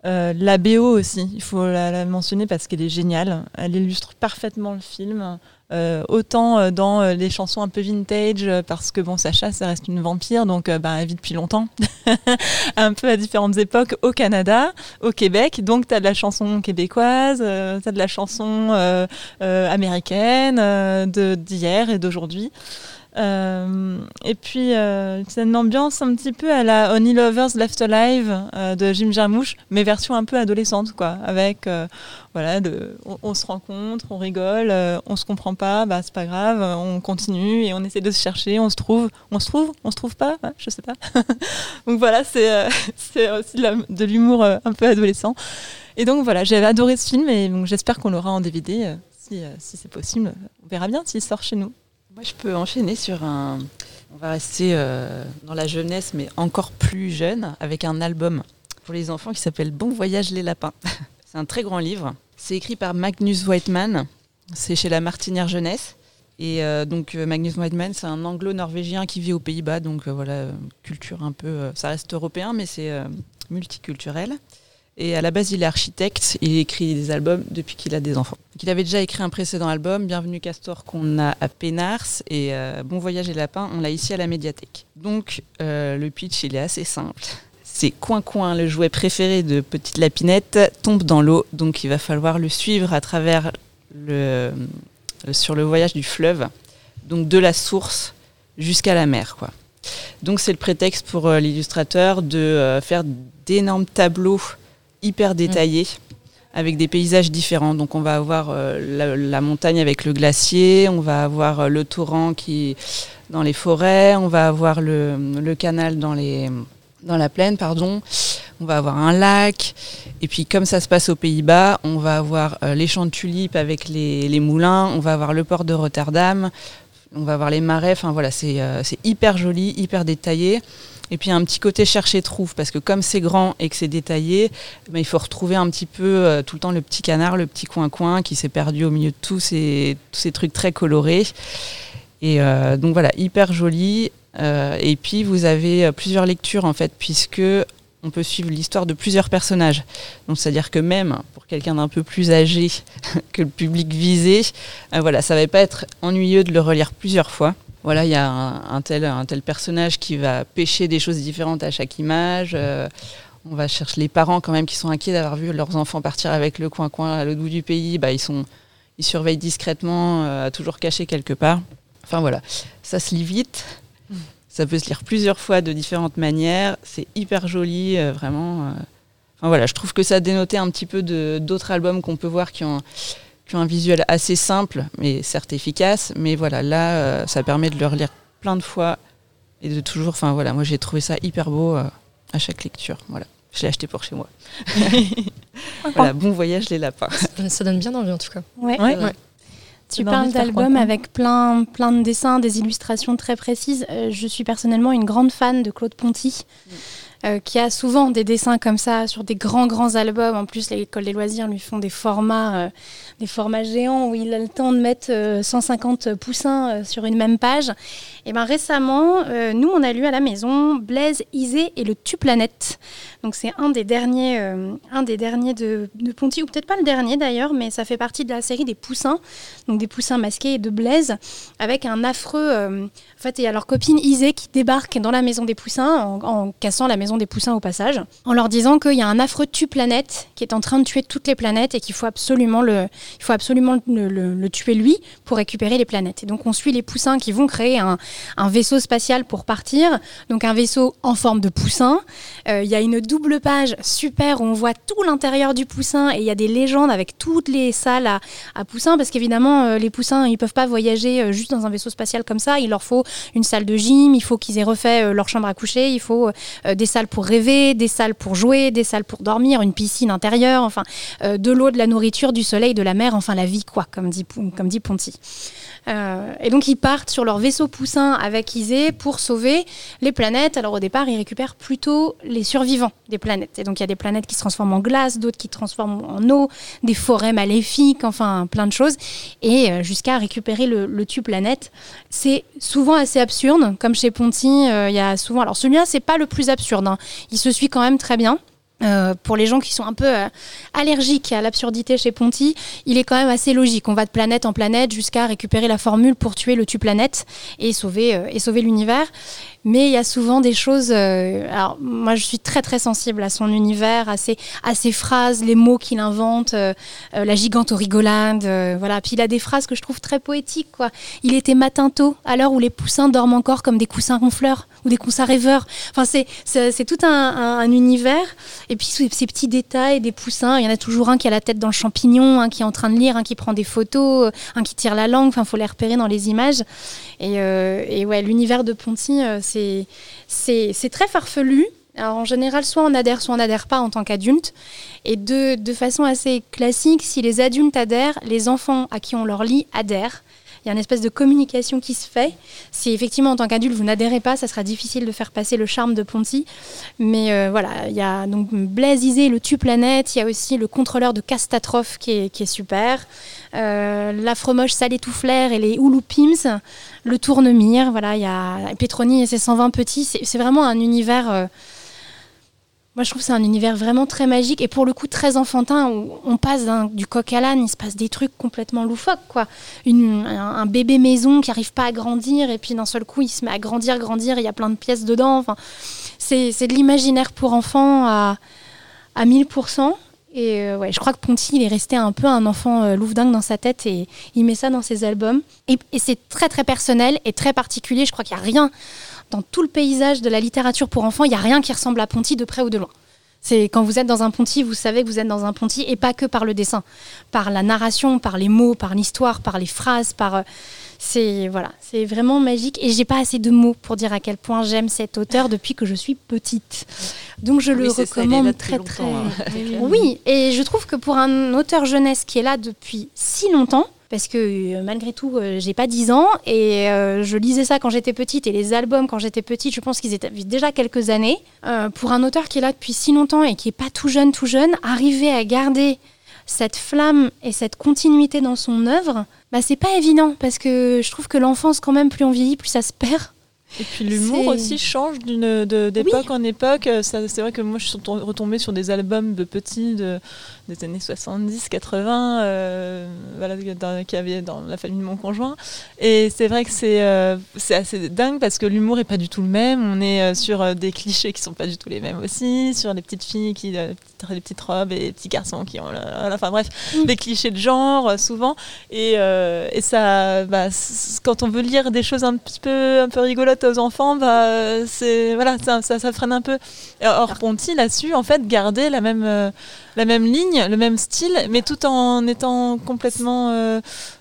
La BO aussi, il faut la mentionner parce qu'elle est géniale. Elle illustre parfaitement le film. Autant dans les chansons un peu vintage, parce que Sacha, ça reste une vampire, donc elle vit depuis longtemps, un peu à différentes époques au Canada, au Québec, donc tu as de la chanson québécoise, tu as de la chanson américaine, d'hier et d'aujourd'hui. Et puis c'est une ambiance un petit peu à la Only Lovers Left Alive de Jim Jarmusch, mais version un peu adolescente, quoi, avec on se rencontre, on rigole, on se comprend pas, c'est pas grave, on continue et on essaie de se chercher, on se trouve pas, je sais pas. Donc voilà, c'est aussi de l'humour un peu adolescent. Et donc voilà, j'avais adoré ce film et donc j'espère qu'on l'aura en DVD si c'est possible. On verra bien s'il sort chez nous. Moi, je peux enchaîner sur On va rester dans la jeunesse, mais encore plus jeune, avec un album pour les enfants qui s'appelle Bon Voyage les lapins. C'est un très grand livre. C'est écrit par Magnus Whiteman. C'est chez La Martinière Jeunesse. Et donc, Magnus Whiteman, c'est un anglo-norvégien qui vit aux Pays-Bas. Donc, culture un peu... ça reste européen, mais c'est multiculturel. Et à la base, il est architecte, il écrit des albums depuis qu'il a des enfants. Donc, il avait déjà écrit un précédent album, Bienvenue Castor, qu'on a à Pénars, et Bon Voyage et Lapin, on l'a ici à la médiathèque. Donc, le pitch, il est assez simple. C'est Coin-Coin, le jouet préféré de Petite Lapinette, tombe dans l'eau, donc il va falloir le suivre à travers sur le voyage du fleuve, donc de la source jusqu'à la mer, quoi. Donc, c'est le prétexte pour l'illustrateur de faire d'énormes tableaux hyper détaillé, avec des paysages différents. Donc on va avoir la montagne avec le glacier, on va avoir le torrent qui dans les forêts, on va avoir le canal dans la plaine, on va avoir un lac, et puis comme ça se passe aux Pays-Bas, on va avoir les champs de tulipes avec les moulins, on va avoir le port de Rotterdam, on va avoir les marais, enfin voilà, c'est hyper joli, hyper détaillé. Et puis un petit côté chercher-trouve, parce que comme c'est grand et que c'est détaillé, il faut retrouver un petit peu tout le temps le petit canard, le petit coin-coin qui s'est perdu au milieu de tous ces trucs très colorés. Et donc voilà, hyper joli. Et puis vous avez plusieurs lectures en fait, puisque on peut suivre l'histoire de plusieurs personnages. Donc c'est-à-dire que même pour quelqu'un d'un peu plus âgé que le public visé, ça va pas être ennuyeux de le relire plusieurs fois. Voilà, il y a un tel personnage qui va pêcher des choses différentes à chaque image. On va chercher les parents quand même qui sont inquiets d'avoir vu leurs enfants partir avec le coin-coin à l'autre bout du pays. Ils surveillent discrètement, toujours cachés quelque part. Enfin voilà, ça se lit vite. Ça peut se lire plusieurs fois de différentes manières. C'est hyper joli, vraiment. Enfin voilà, je trouve que ça dénotait un petit peu d'autres albums qu'on peut voir qui ont un visuel assez simple, mais certes efficace. Mais voilà, là, ça permet de le relire plein de fois et de toujours... Enfin voilà, moi j'ai trouvé ça hyper beau à chaque lecture. Voilà, je l'ai acheté pour chez moi. Voilà, Bon Voyage les lapins. Ça donne bien envie en tout cas. Ouais. Tu J'ai parles envie de faire d'albums Coin-Coin. avec plein de dessins, des illustrations très précises. Je suis personnellement une grande fan de Claude Ponty, qui a souvent des dessins comme ça sur des grands albums. En plus, l'école des loisirs lui font des formats géants où il a le temps de mettre 150 poussins sur une même page. Et ben récemment, nous on a lu à la maison Blaise Izé et le Tu-Planète. Donc c'est un des derniers de Ponty, ou peut-être pas le dernier d'ailleurs, mais ça fait partie de la série des poussins, donc des poussins masqués et de Blaise, avec un affreux... en fait, il y a leur copine Izé qui débarque dans la maison des poussins en cassant la maison des poussins au passage, en leur disant qu'il y a un affreux Tu-Planète qui est en train de tuer toutes les planètes et qu'il faut absolument le tuer lui pour récupérer les planètes. Et donc on suit les poussins qui vont créer un vaisseau spatial pour partir, donc un vaisseau en forme de poussin. Il y a une double page super où on voit tout l'intérieur du poussin et il y a des légendes avec toutes les salles à poussins, parce qu'évidemment les poussins ils peuvent pas voyager juste dans un vaisseau spatial comme ça, il leur faut une salle de gym, il faut qu'ils aient refait leur chambre à coucher, il faut des salles pour rêver, des salles pour jouer, des salles pour dormir, une piscine intérieure, enfin de l'eau, de la nourriture, du soleil, de la mer, enfin la vie quoi, comme dit Ponty. Et donc ils partent sur leur vaisseau poussin avec Izé pour sauver les planètes. Alors au départ ils récupèrent plutôt les survivants des planètes, et donc il y a des planètes qui se transforment en glace, d'autres qui se transforment en eau, des forêts maléfiques, enfin plein de choses, et jusqu'à récupérer le Tu-Planète. C'est souvent assez absurde, comme chez Ponty, il y a souvent... Alors celui-là c'est pas le plus absurde, hein. Il se suit quand même très bien. Pour les gens qui sont un peu allergiques à l'absurdité chez Ponty, il est quand même assez logique. On va de planète en planète jusqu'à récupérer la formule pour tuer le tue-planète et sauver l'univers. Mais il y a souvent des choses... alors, moi, je suis très, très sensible à son univers, à ses phrases, les mots qu'il invente, la gigante aux rigolades, voilà. Puis il a des phrases que je trouve très poétiques, quoi. Il était matin tôt, à l'heure où les poussins dorment encore comme des coussins ronfleurs ou des coussins rêveurs. Enfin, c'est tout un univers. Et puis, ces petits détails des poussins, il y en a toujours un qui a la tête dans le champignon, un qui est en train de lire, un qui prend des photos, un qui tire la langue. Enfin, il faut les repérer dans les images. Et ouais, l'univers de Ponty, c'est très farfelu. Alors, en général, soit on adhère pas en tant qu'adulte. Et de façon assez classique, si les adultes adhèrent, les enfants à qui on leur lit adhèrent. Il y a une espèce de communication qui se fait. Si effectivement, en tant qu'adulte, vous n'adhérez pas, ça sera difficile de faire passer le charme de Ponty. Mais voilà, il y a donc Blaise Izé, le tue-planète. Il y a aussi le contrôleur de Castatrophe qui est super. L'Afremoche Salé Touflaire et les Ouloupims. Le Tournemire. Voilà, il y a Pétronie et ses 120 petits. C'est vraiment un univers... Moi, je trouve que c'est un univers vraiment très magique et pour le coup très enfantin où on passe du coq à l'âne, il se passe des trucs complètement loufoques, quoi. Un bébé maison qui n'arrive pas à grandir et puis d'un seul coup, il se met à grandir, il y a plein de pièces dedans. Enfin, c'est de l'imaginaire pour enfants à 1000%. Et ouais, je crois que Ponty, il est resté un peu un enfant louvdingue dans sa tête et il met ça dans ses albums. Et c'est très, très personnel et très particulier. Je crois qu'il n'y a rien... Dans tout le paysage de la littérature pour enfants, il n'y a rien qui ressemble à Ponty de près ou de loin. C'est quand vous êtes dans un Ponty, vous savez que vous êtes dans un Ponty et pas que par le dessin, par la narration, par les mots, par l'histoire, par les phrases, c'est vraiment magique et j'ai pas assez de mots pour dire à quel point j'aime cet auteur depuis que je suis petite. Donc je le recommande très très. Oui, et je trouve que pour un auteur jeunesse qui est là depuis si longtemps. Parce que malgré tout, j'ai pas 10 ans et je lisais ça quand j'étais petite et les albums quand j'étais petite, je pense qu'ils étaient déjà quelques années. Pour un auteur qui est là depuis si longtemps et qui est pas tout jeune, arriver à garder cette flamme et cette continuité dans son œuvre, bah c'est pas évident parce que je trouve que l'enfance quand même, plus on vieillit, plus ça se perd. Et puis l'humour aussi change d'époque en époque. C'est vrai que moi je suis retombée sur des albums de petits des années 70, 80, qu'il y avait dans la famille de mon conjoint. Et c'est vrai que c'est assez dingue parce que l'humour n'est pas du tout le même. On est sur des clichés qui ne sont pas du tout les mêmes aussi, sur les petites filles les petites robes et les petits garçons qui ont... Enfin bref, des clichés de genre souvent. Et ça, quand on veut lire des choses un peu rigolotes aux enfants, ça freine un peu. Or Ponty là-dessus en fait gardait la même ligne, le même style, mais tout en étant complètement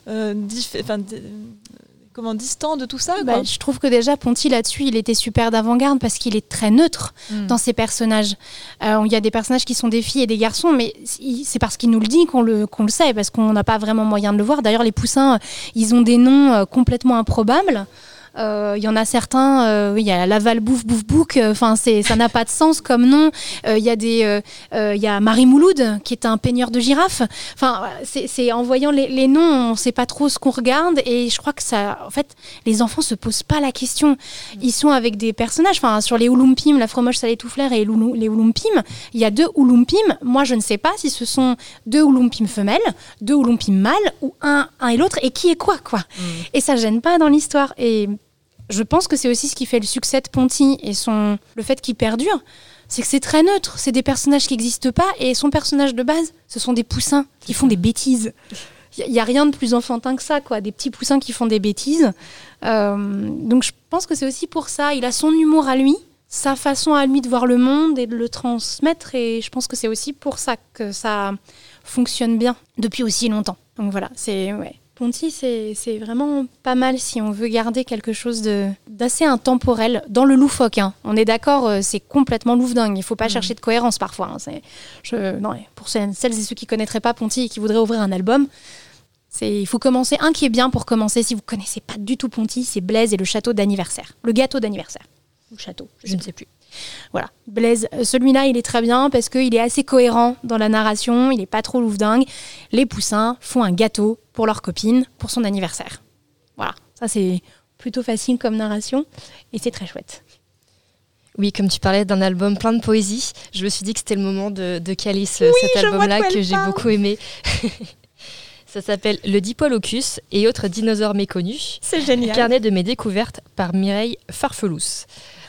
distant de tout ça, quoi. Je trouve que déjà Ponty là-dessus il était super d'avant-garde parce qu'il est très neutre dans ses personnages. Il y a des personnages qui sont des filles et des garçons, mais c'est parce qu'il nous le dit qu'on le sait, parce qu'on n'a pas vraiment moyen de le voir. D'ailleurs les poussins ils ont des noms complètement improbables. Il y en a certains, il y a Laval Bouf Bouf Bouc, ça n'a pas de sens comme nom. Il y a Marie Mouloud qui est un peigneur de girafes. Enfin, c'est en voyant les noms, on ne sait pas trop ce qu'on regarde et je crois que ça, en fait, les enfants se posent pas la question. Ils sont avec des personnages. Enfin, sur les Ouloumpim, l'Afremoche Salé Touflaire et les Ouloumpim, il y a 2 Ouloumpim. Moi, je ne sais pas si ce sont 2 Ouloumpim femelles, 2 Ouloumpim mâles ou un et l'autre et qui est quoi. Et ça gêne pas dans l'histoire. Et je pense que c'est aussi ce qui fait le succès de Ponty et le fait qu'il perdure, c'est que c'est très neutre. C'est des personnages qui n'existent pas et son personnage de base, ce sont des poussins qui font des bêtises. Il n'y a rien de plus enfantin que ça, quoi. Des petits poussins qui font des bêtises. Donc je pense que c'est aussi pour ça. Il a son humour à lui, sa façon à lui de voir le monde et de le transmettre. Et je pense que c'est aussi pour ça que ça fonctionne bien depuis aussi longtemps. Donc voilà, Ponty, c'est vraiment pas mal si on veut garder quelque chose d'assez intemporel dans le loufoque. On est d'accord, c'est complètement louvdingue. Il ne faut pas chercher de cohérence parfois. Pour celles et ceux qui ne connaîtraient pas Ponty et qui voudraient ouvrir un album, il faut commencer. Un qui est bien pour commencer, si vous ne connaissez pas du tout Ponty, c'est Blaise et le château d'anniversaire. Le gâteau d'anniversaire. Ou château, je ne sais plus. Voilà, Blaise, celui-là il est très bien parce qu'il est assez cohérent dans la narration, il n'est pas trop louvdingue. Les poussins font un gâteau pour leur copine pour son anniversaire. Voilà, ça c'est plutôt facile comme narration et c'est très chouette. Oui, comme tu parlais d'un album plein de poésie, je me suis dit que c'était le moment de caler cet album-là que j'ai beaucoup aimé. Ça s'appelle Le Diplodocus et autres dinosaures méconnus. C'est génial. Carnet de mes découvertes par Mireille Farfelous.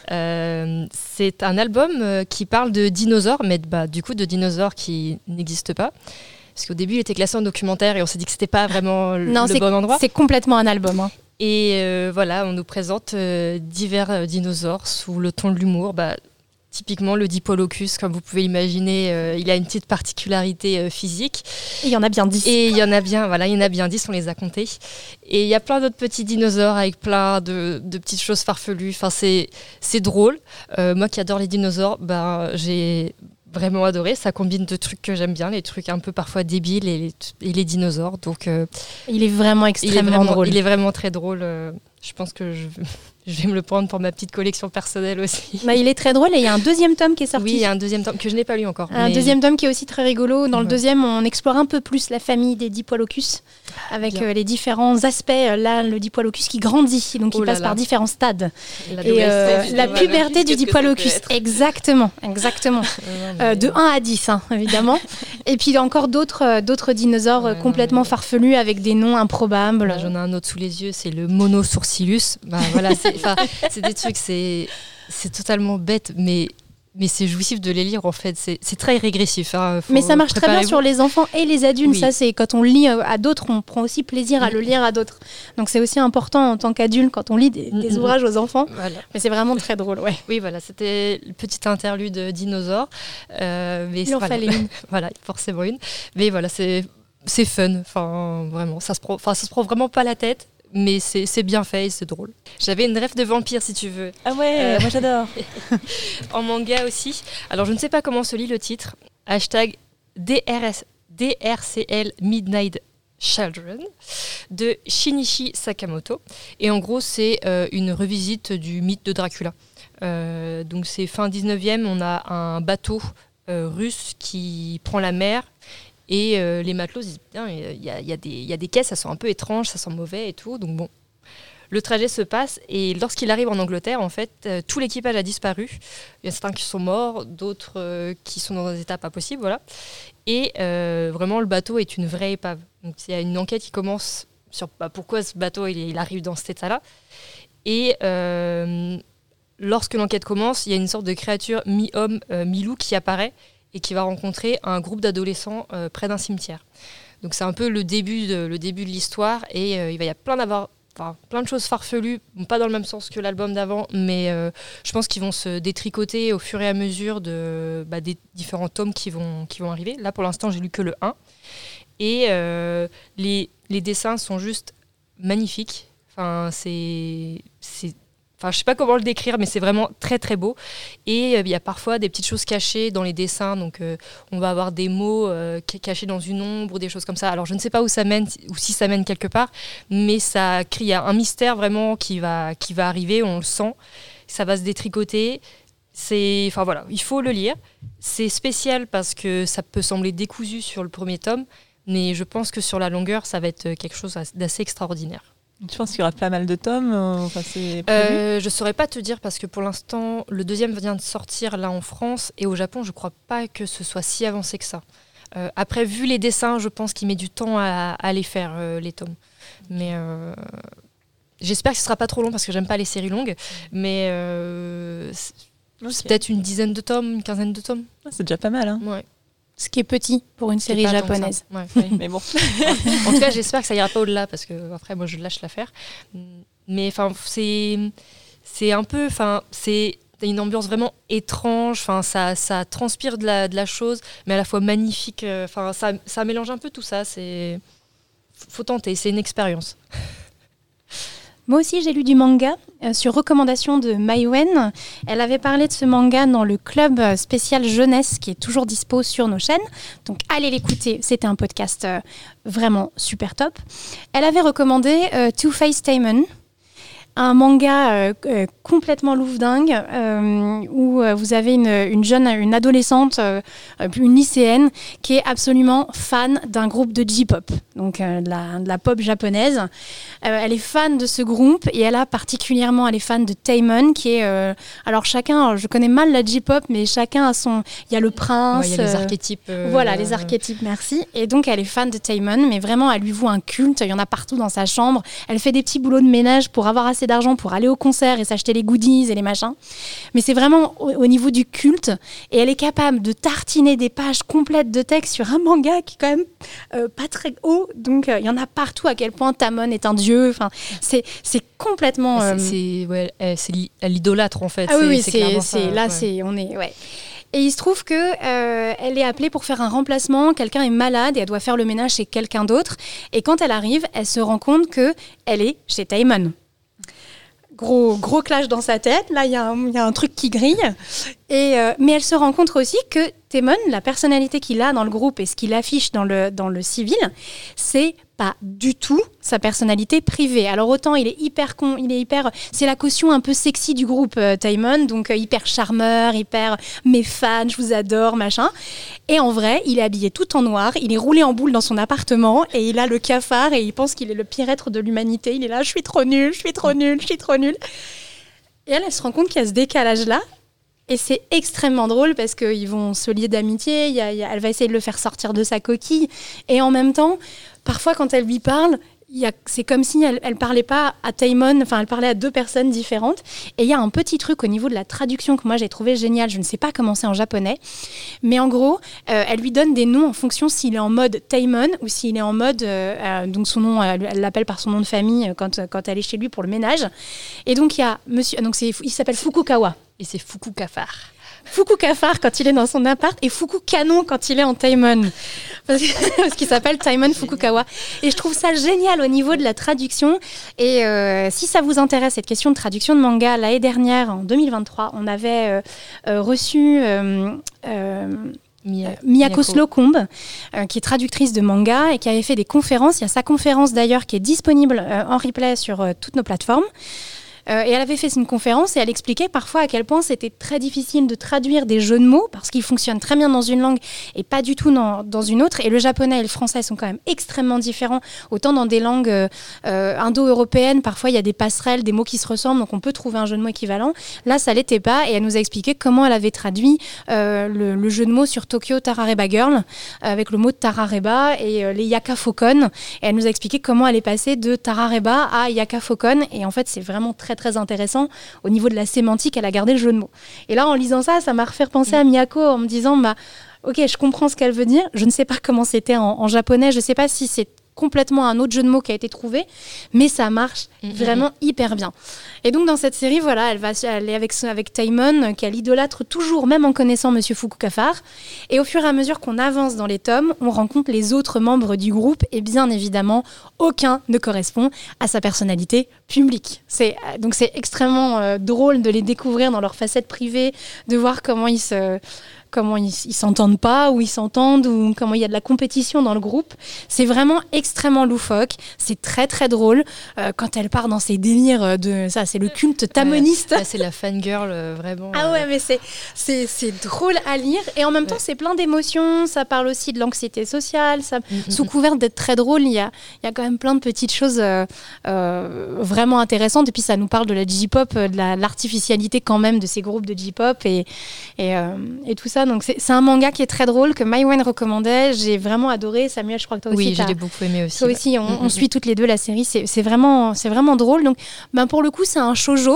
C'est un album qui parle de dinosaures, mais du coup de dinosaures qui n'existent pas. Parce qu'au début, il était classé en documentaire et on s'est dit que c'était pas vraiment le bon endroit. C'est complètement un album. Hein. Et voilà, on nous présente divers dinosaures sous le ton de l'humour. Typiquement, le Diplodocus, comme vous pouvez imaginer, il a une petite particularité physique. Et il y en a bien 10. Et il y en a bien 10, on les a comptés. Et il y a plein d'autres petits dinosaures avec plein de petites choses farfelues. Enfin, c'est drôle. Moi qui adore les dinosaures, j'ai vraiment adoré. Ça combine deux trucs que j'aime bien, les trucs un peu parfois débiles et les dinosaures. Donc, il est vraiment extrêmement drôle. Il est vraiment très drôle. Je pense que je vais me le prendre pour ma petite collection personnelle aussi. Il est très drôle et il y a un deuxième tome qui est sorti. Oui, il y a un deuxième tome que je n'ai pas lu encore. Deuxième tome qui est aussi très rigolo. Dans le deuxième, on explore un peu plus la famille des Diplodocus avec les différents aspects. Là, le Diplodocus qui grandit, donc il passe par différents stades. La puberté du Diplodocus. Exactement. De 1 à 10, évidemment. Et puis, il y a encore d'autres dinosaures complètement farfelus avec des noms improbables. J'en ai un autre sous les yeux, c'est le Monosourcilus. Voilà, c'est des trucs, c'est totalement bête, mais c'est jouissif de les lire en fait. C'est très régressif. Mais ça marche très bien sur les enfants et les adultes. Oui. Ça, c'est quand on lit à d'autres, on prend aussi plaisir à le lire à d'autres. Donc c'est aussi important en tant qu'adulte quand on lit des ouvrages aux enfants. Voilà. Mais c'est vraiment très drôle, ouais. Oui, voilà, c'était le petit interlude dinosaure. Il en fallait une. Voilà, forcément une. Mais voilà, c'est fun. Enfin, vraiment, ça se prend vraiment pas la tête. Mais c'est bien fait et c'est drôle. J'avais une rêve de vampire, si tu veux. Ah ouais, moi j'adore. En manga aussi. Alors, je ne sais pas comment se lit le titre. #DRCL Midnight Children de Shinichi Sakamoto. Et en gros, c'est une revisite du mythe de Dracula. Donc, c'est fin 19e. On a un bateau russe qui prend la mer. Et les matelots disent, il y a des caisses, ça sent un peu étrange, ça sent mauvais et tout. Donc bon, le trajet se passe et lorsqu'il arrive en Angleterre, en fait, tout l'équipage a disparu. Il y a certains qui sont morts, d'autres qui sont dans un état pas possible, voilà. Et vraiment, le bateau est une vraie épave. Donc il y a une enquête qui commence sur pourquoi ce bateau il arrive dans cet état-là. Et lorsque l'enquête commence, il y a une sorte de créature mi-homme, mi-loup qui apparaît et qui va rencontrer un groupe d'adolescents près d'un cimetière. Donc c'est un peu le début de l'histoire et il va y avoir plein de choses farfelues, pas dans le même sens que l'album d'avant, mais je pense qu'ils vont se détricoter au fur et à mesure des différents tomes qui vont arriver. Là pour l'instant j'ai lu que le 1 et les dessins sont juste magnifiques. Enfin je sais pas comment le décrire, mais c'est vraiment très très beau. Et il y a parfois des petites choses cachées dans les dessins. Donc on va avoir des mots cachés dans une ombre ou des choses comme ça. Alors je ne sais pas où ça mène ou si ça mène quelque part, mais ça crée, il y a un mystère vraiment qui va arriver. On le sent. Ça va se détricoter. Voilà, il faut le lire. C'est spécial parce que ça peut sembler décousu sur le premier tome, mais je pense que sur la longueur, ça va être quelque chose d'assez extraordinaire. Tu penses qu'il y aura pas mal de tomes c'est je ne saurais pas te dire parce que pour l'instant, le deuxième vient de sortir là en France et au Japon, je ne crois pas que ce soit si avancé que ça. Après, vu les dessins, je pense qu'il met du temps à les faire, les tomes. Mais j'espère que ce ne sera pas trop long parce que j'aime pas les séries longues. Mais c'est peut-être une dizaine de tomes, une quinzaine de tomes. C'est déjà pas mal. Hein. Ouais. Ce qui est petit pour une série japonaise. Ouais, mais bon. En tout cas, j'espère que ça ira pas au-delà parce que après, moi, je lâche l'affaire. Mais c'est un peu, c'est une ambiance vraiment étrange. Ça transpire de la chose, mais à la fois magnifique. Ça mélange un peu tout ça. Faut tenter. C'est une expérience. Moi aussi, j'ai lu du manga sur recommandation de Maïwen. Elle avait parlé de ce manga dans le club spécial jeunesse qui est toujours dispo sur nos chaînes. Donc, allez l'écouter. C'était un podcast vraiment super top. Elle avait recommandé Two-Face Tamon. un manga complètement louvdingue où vous avez une adolescente, une lycéenne qui est absolument fan d'un groupe de J-pop, donc de la pop japonaise. Elle est fan de ce groupe et elle est fan de Taemon qui est alors chacun, je connais mal la J-pop, mais chacun a son, il y a le prince, il y a les archétypes. Voilà, les archétypes, merci. Et donc elle est fan de Taemon, mais vraiment elle lui voue un culte. Il y en a partout dans sa chambre. Elle fait des petits boulots de ménage pour avoir assez d'argent pour aller au concert et s'acheter les goodies et les machins. Mais c'est vraiment au niveau du culte. Et elle est capable de tartiner des pages complètes de texte sur un manga qui est quand même pas très haut. Donc il y en a partout à quel point Taemon est un dieu. Enfin, c'est complètement. Elle l'idolâtre en fait. Ah oui, c'est ouais. Et il se trouve que elle est appelée pour faire un remplacement. Quelqu'un est malade et elle doit faire le ménage chez quelqu'un d'autre. Et quand elle arrive, elle se rend compte que elle est chez Taemon. Gros clash dans sa tête. Là, il y a un truc qui grille. Mais elle se rend compte aussi que Taemon, la personnalité qu'il a dans le groupe et ce qu'il affiche dans le civil, c'est pas du tout sa personnalité privée. Alors autant il est hyper c'est la caution un peu sexy du groupe Taemon, donc hyper charmeur, hyper mes fans, je vous adore, machin. Et en vrai, il est habillé tout en noir, il est roulé en boule dans son appartement et il a le cafard et il pense qu'il est le pire être de l'humanité. Il est là, je suis trop nul. Et elle se rend compte qu'il y a ce décalage-là. Et c'est extrêmement drôle parce qu'ils vont se lier d'amitié, elle va essayer de le faire sortir de sa coquille. Et en même temps, parfois quand elle lui parle, c'est comme si elle parlait pas à Taemon, enfin elle parlait à deux personnes différentes. Et il y a un petit truc au niveau de la traduction que moi j'ai trouvé génial, je ne sais pas comment c'est en japonais, mais en gros, elle lui donne des noms en fonction s'il est en mode Taemon ou s'il est en mode, donc son nom, elle l'appelle par son nom de famille quand elle est chez lui pour le ménage. Et donc il y a monsieur, donc il s'appelle Fukukawa. Et c'est Fukukafar. Fukukafar quand il est dans son appart et Fukukanon quand il est en Taemon. Parce qu'il s'appelle Taemon Fukukawa. Et je trouve ça génial au niveau de la traduction. Et si ça vous intéresse, cette question de traduction de manga, l'année dernière, en 2023, on avait reçu Miyako Slocombe, qui est traductrice de manga et qui avait fait des conférences. Il y a sa conférence d'ailleurs qui est disponible en replay sur toutes nos plateformes. Et elle avait fait une conférence et elle expliquait parfois à quel point c'était très difficile de traduire des jeux de mots parce qu'ils fonctionnent très bien dans une langue et pas du tout dans une autre. Et le japonais et le français sont quand même extrêmement différents. Autant dans des langues indo-européennes, parfois il y a des passerelles, des mots qui se ressemblent, donc on peut trouver un jeu de mots équivalent. Là, ça l'était pas et elle nous a expliqué comment elle avait traduit le jeu de mots sur Tokyo Tarareba Girl avec le mot Tarareba et les Yaka Fokon. Et elle nous a expliqué comment elle est passée de Tarareba à Yaka Fokon. Et en fait, c'est vraiment très très intéressant au niveau de la sémantique. Elle a gardé le jeu de mots et là en lisant ça m'a refait penser à Miyako en me disant ok, je comprends ce qu'elle veut dire, je ne sais pas comment c'était en japonais, je ne sais pas si c'est complètement un autre jeu de mots qui a été trouvé, mais ça marche vraiment hyper bien. Et donc dans cette série, voilà, elle est avec Taemon, qu'elle idolâtre toujours, même en connaissant Monsieur Fukukafar. Et au fur et à mesure qu'on avance dans les tomes, on rencontre les autres membres du groupe, et bien évidemment, aucun ne correspond à sa personnalité publique. Donc c'est extrêmement drôle de les découvrir dans leur facette privée, de voir comment ils s'entendent pas, ou ils s'entendent, ou comment il y a de la compétition dans le groupe. C'est vraiment extrêmement loufoque. C'est très très drôle quand elle part dans ses délires de ça. C'est le culte tamoniste. C'est la fangirl vraiment. Ah ouais, mais c'est drôle à lire et en même temps c'est plein d'émotions. Ça parle aussi de l'anxiété sociale. Sous couvert d'être très drôle, il y a quand même plein de petites choses vraiment intéressantes. Et puis ça nous parle de la J-pop, de l'artificialité quand même de ces groupes de J-pop et tout ça. Donc c'est un manga qui est très drôle, que Maïwen recommandait. J'ai vraiment adoré. Samuel, je crois que toi aussi. Oui, j'ai beaucoup aimé aussi. Toi aussi, on suit toutes les deux la série. C'est vraiment drôle. Donc, pour le coup, c'est un shoujo.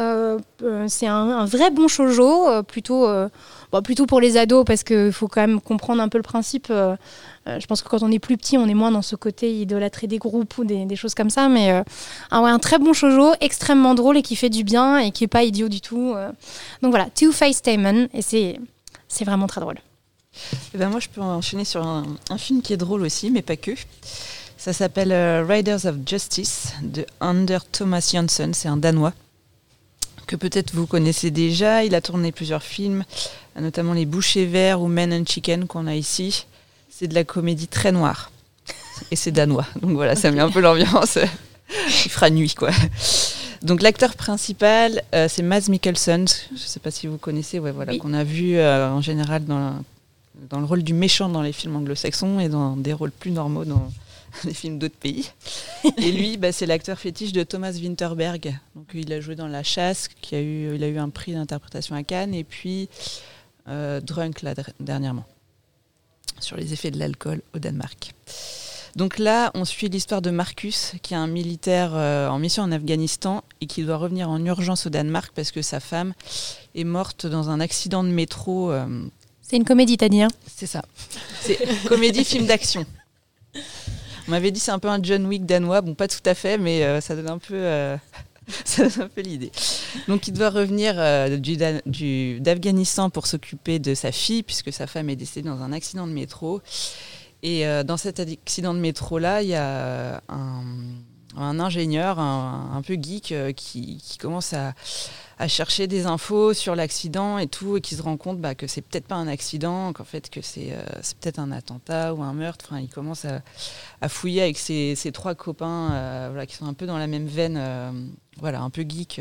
C'est un vrai bon shoujo, plutôt pour les ados, parce qu'il faut quand même comprendre un peu le principe. Je pense que quand on est plus petit, on est moins dans ce côté idolâtrer des groupes ou des choses comme ça. Mais un très bon shoujo, extrêmement drôle et qui fait du bien et qui n'est pas idiot du tout. Donc voilà, Two-Face Taemon, et c'est vraiment très drôle. Et ben moi, je peux enchaîner sur un film qui est drôle aussi, mais pas que. Ça s'appelle Riders of Justice de Anders Thomas Jansson. C'est un Danois que peut-être vous connaissez déjà. Il a tourné plusieurs films, notamment Les Bouchers Verts ou Men and Chicken qu'on a ici. C'est de la comédie très noire. Et c'est danois. Donc voilà, ça met un peu l'ambiance. Il fera nuit, quoi. Donc l'acteur principal, c'est Mads Mikkelsen. Je ne sais pas si vous connaissez, Oui. qu'on a vu en général dans le rôle du méchant dans les films anglo-saxons et dans des rôles plus normaux dans les films d'autres pays. Et lui, c'est l'acteur fétiche de Thomas Vinterberg. Donc il a joué dans La Chasse, il a eu un prix d'interprétation à Cannes, et puis Drunk dernièrement, sur les effets de l'alcool au Danemark. Donc là, on suit l'histoire de Marcus, qui est un militaire en mission en Afghanistan et qui doit revenir en urgence au Danemark parce que sa femme est morte dans un accident de métro. C'est une comédie, t'as dit, hein ? C'est ça. C'est comédie, film d'action. On m'avait dit c'est un peu un John Wick danois. Bon, pas tout à fait, mais ça donne un peu, ça donne un peu l'idée. Donc il doit revenir d'Afghanistan pour s'occuper de sa fille, puisque sa femme est décédée dans un accident de métro. Et dans cet accident de métro-là, il y a un ingénieur, un peu geek, qui commence à chercher des infos sur l'accident et tout, et qui se rend compte que c'est peut-être pas un accident, qu'en fait que c'est peut-être un attentat ou un meurtre. Enfin, il commence à fouiller avec ses 3 copains qui sont un peu dans la même veine, un peu geek.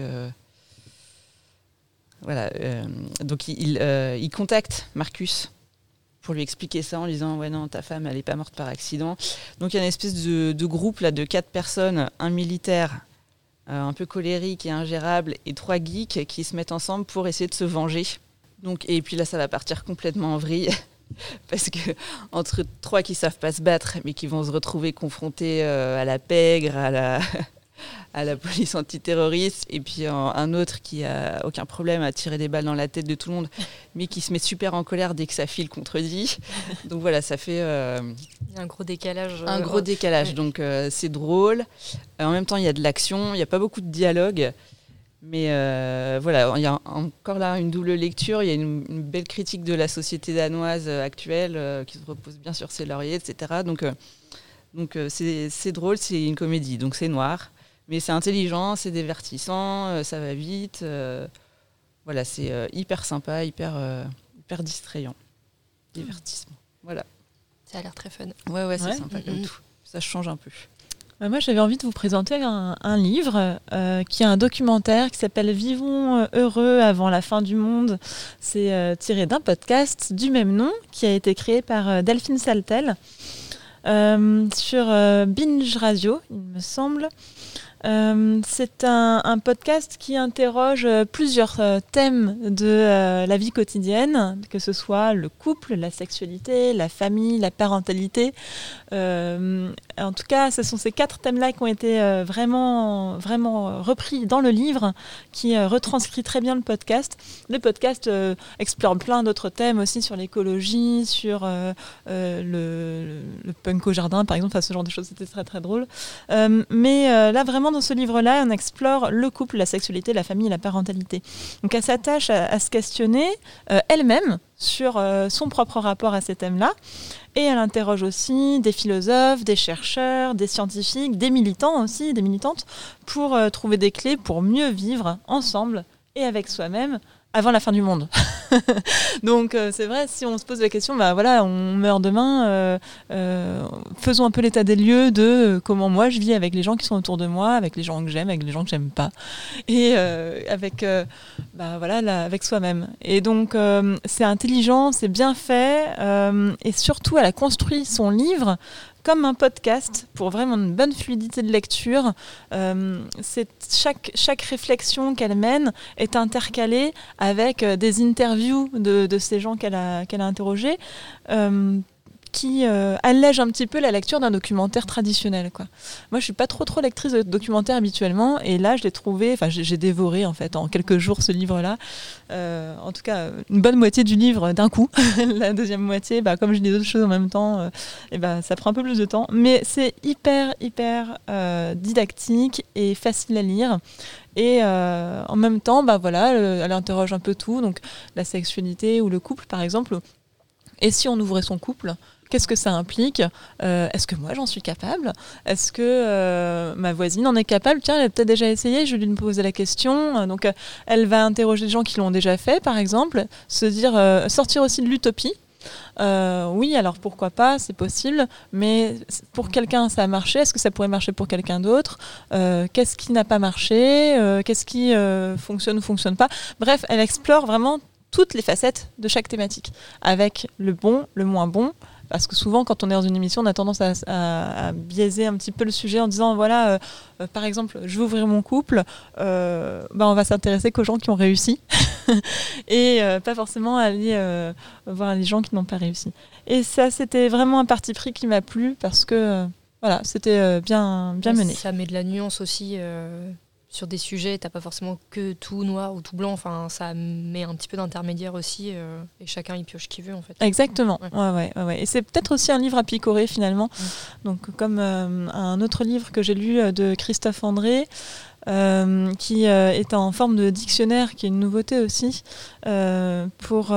Donc il contacte Marcus pour lui expliquer ça en lui disant « Ouais, non, ta femme, elle n'est pas morte par accident. » Donc il y a une espèce de groupe là, de 4 personnes, un militaire un peu colérique et ingérable, et 3 geeks qui se mettent ensemble pour essayer de se venger. Donc, et puis là, ça va partir complètement en vrille, parce que entre 3 qui ne savent pas se battre, mais qui vont se retrouver confrontés à la pègre, à la police antiterroriste, et puis un autre qui a aucun problème à tirer des balles dans la tête de tout le monde, mais qui se met super en colère dès que sa fille le contredit. Donc voilà, ça fait Il y a un gros décalage. un gros décalage. Ouais. Donc c'est drôle. En même temps, il y a de l'action, il n'y a pas beaucoup de dialogue, mais il y a encore là une double lecture. Il y a une belle critique de la société danoise actuelle qui se repose bien sur ses lauriers, etc. Donc c'est drôle, c'est une comédie, donc c'est noir. Mais c'est intelligent, c'est divertissant, ça va vite. C'est hyper sympa, hyper distrayant. Divertissement. Voilà. Ça a l'air très fun. Ouais, c'est Ouais. sympa comme tout. Ça change un peu. Moi, j'avais envie de vous présenter un livre qui est un documentaire qui s'appelle « Vivons heureux avant la fin du monde ». C'est tiré d'un podcast du même nom qui a été créé par Delphine Saltel sur Binge Radio, il me semble. C'est un podcast qui interroge plusieurs thèmes de la vie quotidienne, que ce soit le couple, la sexualité, la famille, la parentalité. En tout cas, ce sont ces 4 thèmes-là qui ont été vraiment repris dans le livre, qui retranscrit très bien le podcast. Le podcast explore plein d'autres thèmes aussi sur l'écologie, sur le punk au jardin, par exemple, ce genre de choses, c'était très très drôle. Mais là, vraiment, dans ce livre-là, on explore le couple, la sexualité, la famille et la parentalité. Donc elle s'attache à se questionner elle-même sur son propre rapport à ces thèmes-là. Et elle interroge aussi des philosophes, des chercheurs, des scientifiques, des militants aussi, des militantes, pour trouver des clés pour mieux vivre ensemble et avec soi-même avant la fin du monde. Donc c'est vrai, si on se pose la question, on meurt demain, faisons un peu l'état des lieux de comment moi je vis avec les gens qui sont autour de moi, avec les gens que j'aime, avec les gens que j'aime pas, et avec soi-même. Et donc c'est intelligent, c'est bien fait, et surtout elle a construit son livre comme un podcast pour vraiment une bonne fluidité de lecture. Chaque réflexion qu'elle mène est intercalée avec des interviews de ces gens qu'elle a interrogés, qui allège un petit peu la lecture d'un documentaire traditionnel, quoi. Moi, je suis pas trop lectrice de documentaires habituellement, et là, je l'ai trouvé, j'ai dévoré en fait en quelques jours ce livre-là. En tout cas, une bonne moitié du livre d'un coup. La deuxième moitié, comme je lis d'autres choses en même temps, ça prend un peu plus de temps, mais c'est hyper didactique et facile à lire. Et en même temps, elle interroge un peu tout, donc la sexualité ou le couple, par exemple. Et si on ouvrait son couple, qu'est-ce que ça implique ? Est-ce que moi j'en suis capable ? Est-ce que ma voisine en est capable ? Tiens, elle a peut-être déjà essayé, je vais lui poser la question. Donc elle va interroger des gens qui l'ont déjà fait, par exemple, se dire, sortir aussi de l'utopie. Oui, alors pourquoi pas, c'est possible, mais pour quelqu'un ça a marché, est-ce que ça pourrait marcher pour quelqu'un d'autre ? Qu'est-ce qui n'a pas marché ? Qu'est-ce qui fonctionne ou fonctionne pas ? Bref, elle explore vraiment toutes les facettes de chaque thématique, avec le bon, le moins bon, parce que souvent quand on est dans une émission, on a tendance à biaiser un petit peu le sujet en disant voilà, par exemple, je veux ouvrir mon couple, on va s'intéresser qu'aux gens qui ont réussi et pas forcément aller voir les gens qui n'ont pas réussi. Et ça, c'était vraiment un parti pris qui m'a plu parce que voilà, c'était bien mené. Ça met de la nuance aussi sur des sujets, t'as pas forcément que tout noir ou tout blanc, enfin ça met un petit peu d'intermédiaire aussi et chacun y pioche qui veut en fait. Exactement, ouais. Et c'est peut-être aussi un livre à picorer finalement, donc comme un autre livre que j'ai lu de Christophe André, qui est en forme de dictionnaire, qui est une nouveauté aussi, pour...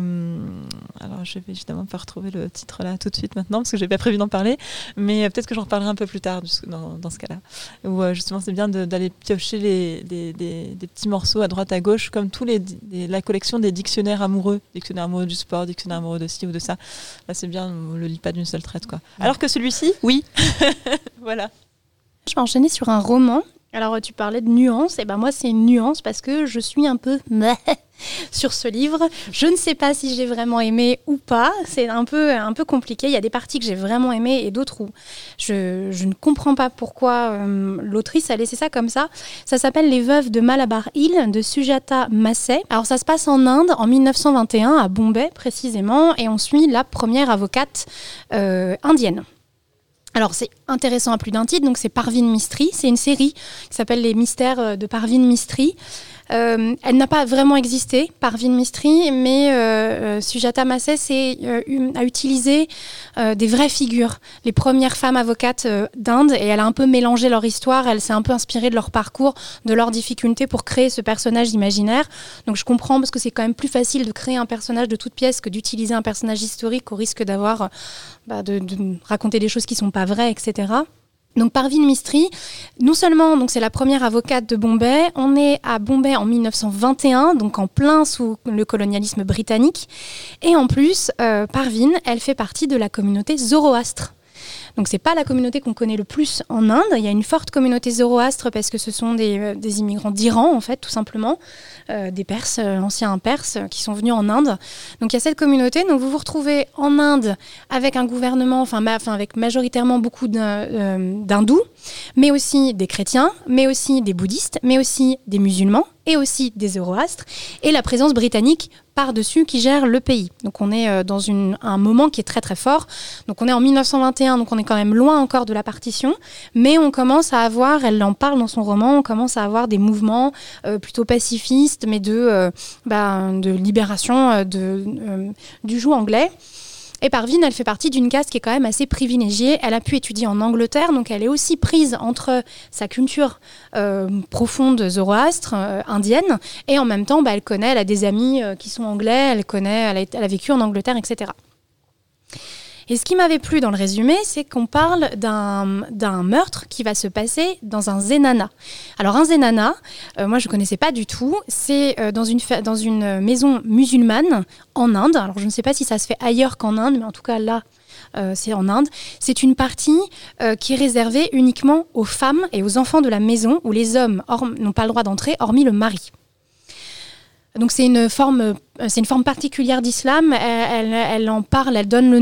alors je vais évidemment pas retrouver le titre là tout de suite maintenant, parce que j'ai pas prévu d'en parler, mais peut-être que j'en reparlerai un peu plus tard dans ce cas-là, où justement c'est bien d'aller piocher des petits morceaux à droite à gauche, comme la collection des dictionnaires amoureux du sport, dictionnaire amoureux de ci ou de ça. Là c'est bien, on le lit pas d'une seule traite, quoi. Alors que celui-ci, oui. Voilà. Je vais enchaîner sur un roman. Alors, tu parlais de nuances. Et ben moi, c'est une nuance parce que je suis un peu sur ce livre. Je ne sais pas si j'ai vraiment aimé ou pas. C'est un peu compliqué. Il y a des parties que j'ai vraiment aimées et d'autres où je ne comprends pas pourquoi l'autrice a laissé ça comme ça. Ça s'appelle Les Veuves de Malabar Hill de Sujata Massey. Alors, ça se passe en Inde en 1921, à Bombay précisément. Et on suit la première avocate indienne. Alors, c'est intéressant à plus d'un titre, donc c'est Parveen Mistry. C'est une série qui s'appelle Les Mystères de Parveen Mistry. Elle n'a pas vraiment existé, Parveen Mistry, mais Sujata Massey a utilisé des vraies figures, les premières femmes avocates d'Inde, et elle a un peu mélangé leur histoire, elle s'est un peu inspirée de leur parcours, de leurs difficultés pour créer ce personnage imaginaire. Donc je comprends, parce que c'est quand même plus facile de créer un personnage de toute pièce que d'utiliser un personnage historique au risque d'avoir de raconter des choses qui ne sont pas vraies, etc. Donc Parveen Mistry, non seulement donc c'est la première avocate de Bombay, on est à Bombay en 1921, donc en plein sous le colonialisme britannique, et en plus Parveen, elle fait partie de la communauté zoroastre. Donc c'est pas la communauté qu'on connaît le plus en Inde, il y a une forte communauté zoroastre parce que ce sont des immigrants d'Iran en fait, tout simplement, des Perses, anciens Perses qui sont venus en Inde. Donc il y a cette communauté, donc vous vous retrouvez en Inde avec un gouvernement, avec majoritairement beaucoup d'hindous, mais aussi des chrétiens, mais aussi des bouddhistes, mais aussi des musulmans et aussi des zoroastres, et la présence britannique par-dessus qui gère le pays. Donc on est dans un moment qui est très très fort. Donc on est en 1921, donc on est quand même loin encore de la partition, mais on commence à avoir, elle en parle dans son roman, on commence à avoir des mouvements plutôt pacifistes, mais de libération du joug anglais. Et Parveen, elle fait partie d'une caste qui est quand même assez privilégiée. Elle a pu étudier en Angleterre, donc elle est aussi prise entre sa culture profonde zoroastre, indienne, et en même temps, elle a des amis qui sont anglais, elle a vécu en Angleterre, etc. Et ce qui m'avait plu dans le résumé, c'est qu'on parle d'un meurtre qui va se passer dans un zenana. Alors un zenana, moi je ne connaissais pas du tout, c'est dans une maison musulmane en Inde. Alors je ne sais pas si ça se fait ailleurs qu'en Inde, mais en tout cas là, c'est en Inde. C'est une partie qui est réservée uniquement aux femmes et aux enfants de la maison, où les hommes n'ont pas le droit d'entrer, hormis le mari. Donc c'est une forme particulière d'islam. Elle en parle, elle donne le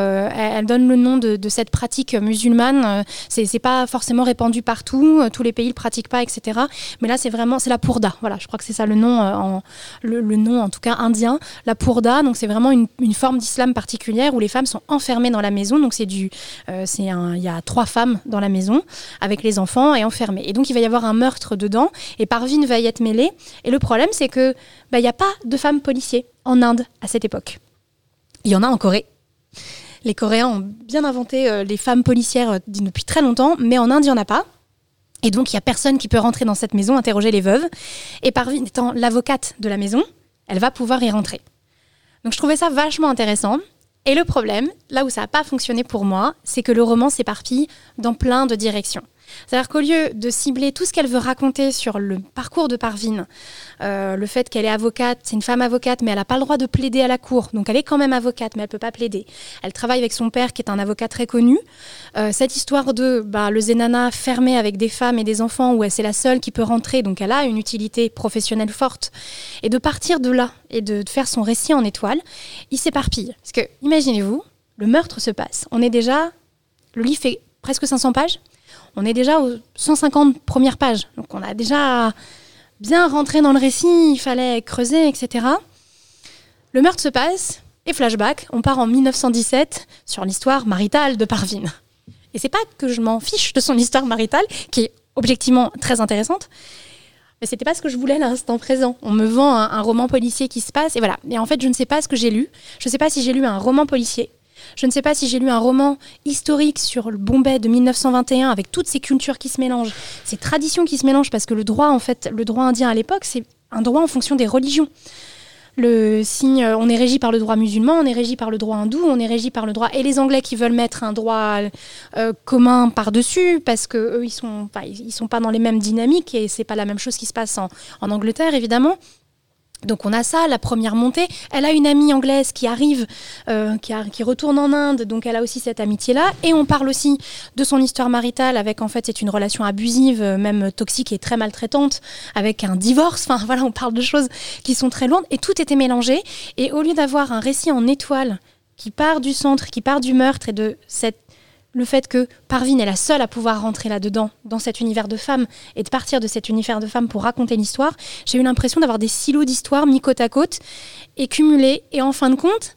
nom de cette pratique musulmane. C'est pas forcément répandu partout, tous les pays le pratiquent pas, etc. Mais là c'est la purda. Voilà, je crois que c'est ça le nom, le nom en tout cas indien, la purda. Donc c'est vraiment une forme d'islam particulière où les femmes sont enfermées dans la maison. Donc il y a 3 femmes dans la maison avec les enfants et enfermées. Et donc il va y avoir un meurtre dedans et Parveen va y être mêlée. Et le problème c'est que il n'y a pas de femmes policiers en Inde à cette époque. Il y en a en Corée. Les Coréens ont bien inventé les femmes policières depuis très longtemps, mais en Inde, il n'y en a pas. Et donc, il n'y a personne qui peut rentrer dans cette maison, interroger les veuves. Et Parveen étant l'avocate de la maison, elle va pouvoir y rentrer. Donc, je trouvais ça vachement intéressant. Et le problème, là où ça n'a pas fonctionné pour moi, c'est que le roman s'éparpille dans plein de directions. C'est-à-dire qu'au lieu de cibler tout ce qu'elle veut raconter sur le parcours de Parveen, le fait qu'elle est avocate, c'est une femme avocate, mais elle n'a pas le droit de plaider à la cour, donc elle est quand même avocate, mais elle ne peut pas plaider. Elle travaille avec son père qui est un avocat très connu. Cette histoire de le Zenana fermé avec des femmes et des enfants, où c'est la seule qui peut rentrer, donc elle a une utilité professionnelle forte, et de partir de là, et de faire son récit en étoile, il s'éparpille. Parce que, imaginez-vous, le meurtre se passe. Le livre fait presque 500 pages. On est déjà aux 150 premières pages. Donc on a déjà bien rentré dans le récit, il fallait creuser, etc. Le meurtre se passe, et flashback, on part en 1917 sur l'histoire maritale de Parveen. Et c'est pas que je m'en fiche de son histoire maritale, qui est objectivement très intéressante, mais c'était pas ce que je voulais à l'instant présent. On me vend un roman policier qui se passe, et voilà. Et en fait, je ne sais pas ce que j'ai lu. Je ne sais pas si j'ai lu un roman policier. Je ne sais pas si j'ai lu un roman historique sur le Bombay de 1921 avec toutes ces cultures qui se mélangent, ces traditions qui se mélangent, parce que le droit indien à l'époque, c'est un droit en fonction des religions. On est régi par le droit musulman, on est régi par le droit hindou, on est régi par le droit... Et les Anglais qui veulent mettre un droit commun par-dessus, parce qu'eux, ils sont pas dans les mêmes dynamiques, et c'est pas la même chose qui se passe en Angleterre, évidemment. Donc on a ça, la première montée. Elle a une amie anglaise qui arrive, qui retourne en Inde, donc elle a aussi cette amitié-là. Et on parle aussi de son histoire maritale avec, en fait, c'est une relation abusive, même toxique et très maltraitante, avec un divorce. Enfin voilà, on parle de choses qui sont très lourdes et tout était mélangé. Et au lieu d'avoir un récit en étoile qui part du centre, qui part du meurtre et de le fait que Parveen est la seule à pouvoir rentrer là-dedans, dans cet univers de femmes, et de partir de cet univers de femmes pour raconter l'histoire, j'ai eu l'impression d'avoir des silos d'histoires mis côte à côte et cumulés. Et en fin de compte,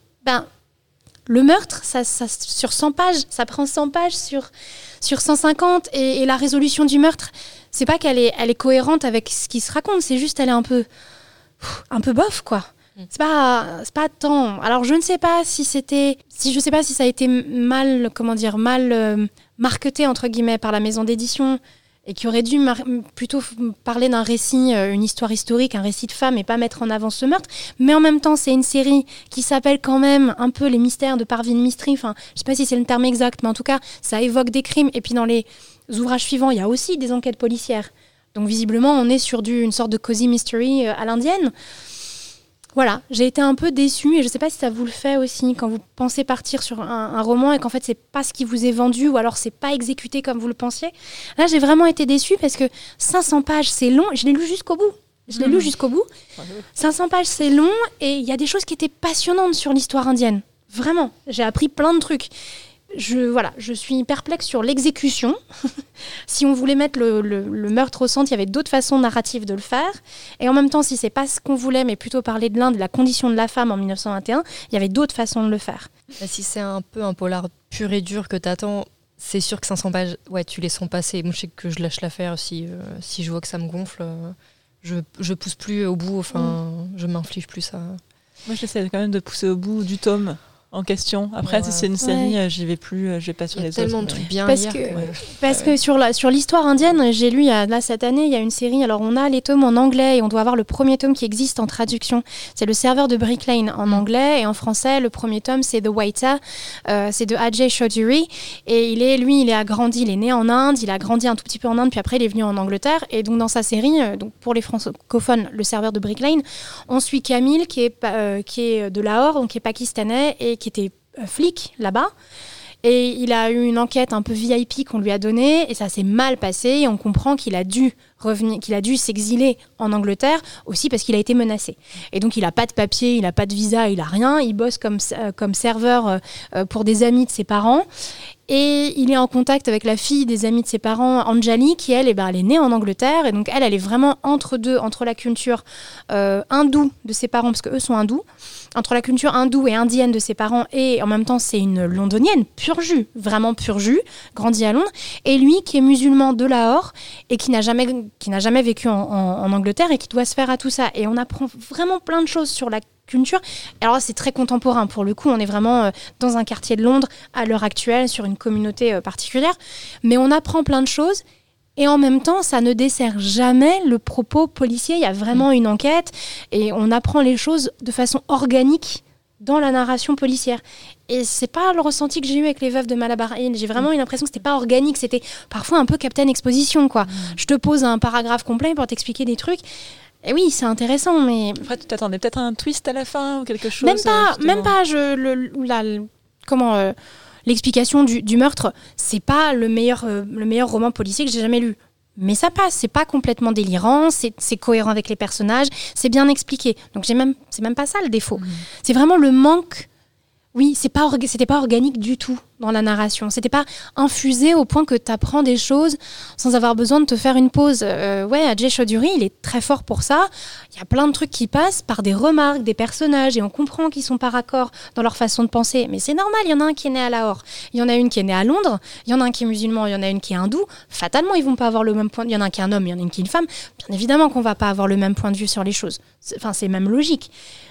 le meurtre, ça sur 100 pages, ça prend 100 pages sur 150, et la résolution du meurtre, c'est pas qu'elle est cohérente avec ce qui se raconte, c'est juste elle est un peu bof, quoi. C'est pas tant. Alors je ne sais pas si ça a été mal marketé entre guillemets par la maison d'édition, et qui aurait dû plutôt parler d'un récit, une histoire historique, un récit de femme, et pas mettre en avant ce meurtre. Mais en même temps, c'est une série qui s'appelle quand même un peu Les Mystères de Parveen Mystery. Enfin, je sais pas si c'est le terme exact, mais en tout cas, ça évoque des crimes. Et puis dans les ouvrages suivants, il y a aussi des enquêtes policières. Donc visiblement, on est sur une sorte de cozy mystery à l'indienne. Voilà, j'ai été un peu déçue, et je ne sais pas si ça vous le fait aussi quand vous pensez partir sur un roman et qu'en fait c'est pas ce qui vous est vendu, ou alors c'est pas exécuté comme vous le pensiez. Là, j'ai vraiment été déçue parce que 500 pages, c'est long. Je l'ai lu jusqu'au bout. 500 pages, c'est long, et il y a des choses qui étaient passionnantes sur l'histoire indienne. Vraiment, j'ai appris plein de trucs. Je suis perplexe sur l'exécution. Si on voulait mettre le meurtre au centre, il y avait d'autres façons narratives de le faire. Et en même temps, si c'est pas ce qu'on voulait, mais plutôt parler de l'Inde, de la condition de la femme en 1921, il y avait d'autres façons de le faire. Si c'est un peu un polar pur et dur que t'attends, c'est sûr que 500 pages, ouais, tu les sens passer. Moi, je sais que je lâche l'affaire si je vois que ça me gonfle. Je pousse plus au bout, je m'inflige plus ça. Moi, j'essaie quand même de pousser au bout du tome en question. Après, si c'est une série, j'y vais plus, je vais pas sur les autres. Il y a tellement de trucs bien à lire. Parce que sur l'histoire indienne, j'ai lu cette année, il y a une série. Alors on a les tomes en anglais, et on doit avoir le premier tome qui existe en traduction. C'est Le Serveur de Brick Lane en anglais, et en français, le premier tome c'est The Waiter. C'est de Ajay Chaudhuri, et il est né en Inde, il a grandi un tout petit peu en Inde, puis après il est venu en Angleterre. Et donc dans sa série, donc pour les francophones, Le Serveur de Brick Lane, on suit Camille qui est de Lahore, donc qui est pakistanais, et qui était flic là-bas. Et il a eu une enquête un peu VIP qu'on lui a donnée, et ça s'est mal passé, et on comprend qu'il a dû s'exiler en Angleterre aussi parce qu'il a été menacé. Et donc il n'a pas de papier, il n'a pas de visa, il n'a rien, il bosse comme serveur pour des amis de ses parents. Et il est en contact avec la fille des amis de ses parents, Anjali, qui elle est née en Angleterre, et donc elle est vraiment entre la culture hindoue de ses parents, parce qu'eux sont hindous, entre la culture hindoue et indienne de ses parents, et en même temps c'est une londonienne, pur jus, vraiment pur jus, grandie à Londres, et lui qui est musulman de Lahore, et qui n'a jamais vécu en Angleterre, et qui doit se faire à tout ça. Et on apprend vraiment plein de choses sur la culture. Alors là, c'est très contemporain. Pour le coup, on est vraiment dans un quartier de Londres à l'heure actuelle, sur une communauté particulière. Mais on apprend plein de choses. Et en même temps, ça ne dessert jamais le propos policier. Il y a vraiment une enquête, et on apprend les choses de façon organique dans la narration policière. Et c'est pas le ressenti que j'ai eu avec Les Veuves de Malabar Hill. J'ai vraiment eu l'impression que c'était pas organique, c'était parfois un peu Captain Exposition, quoi. Je te pose un paragraphe complet pour t'expliquer des trucs. Et oui, c'est intéressant, mais... Après, tu t'attendais peut-être à un twist à la fin ou quelque chose. Même pas. L'explication du meurtre, c'est pas le meilleur roman policier que j'ai jamais lu. Mais ça passe, c'est pas complètement délirant, c'est cohérent avec les personnages, c'est bien expliqué. Donc c'est même pas ça le défaut. C'est vraiment le manque. Oui, c'était pas organique du tout dans la narration. C'était pas infusé au point que tu apprends des choses sans avoir besoin de te faire une pause. Ajay Chaudhuri, il est très fort pour ça. Il y a plein de trucs qui passent par des remarques des personnages et on comprend qu'ils sont pas raccords dans leur façon de penser. Mais c'est normal, il y en a un qui est né à Lahore, il y en a une qui est née à Londres, il y en a un qui est musulman, il y en a une qui est hindoue. Fatalement, ils vont pas avoir le même point de vue. Il y en a un qui est un homme, il y en a une qui est une femme. Bien évidemment qu'on va pas avoir le même point de vue sur les choses. C'est même logique.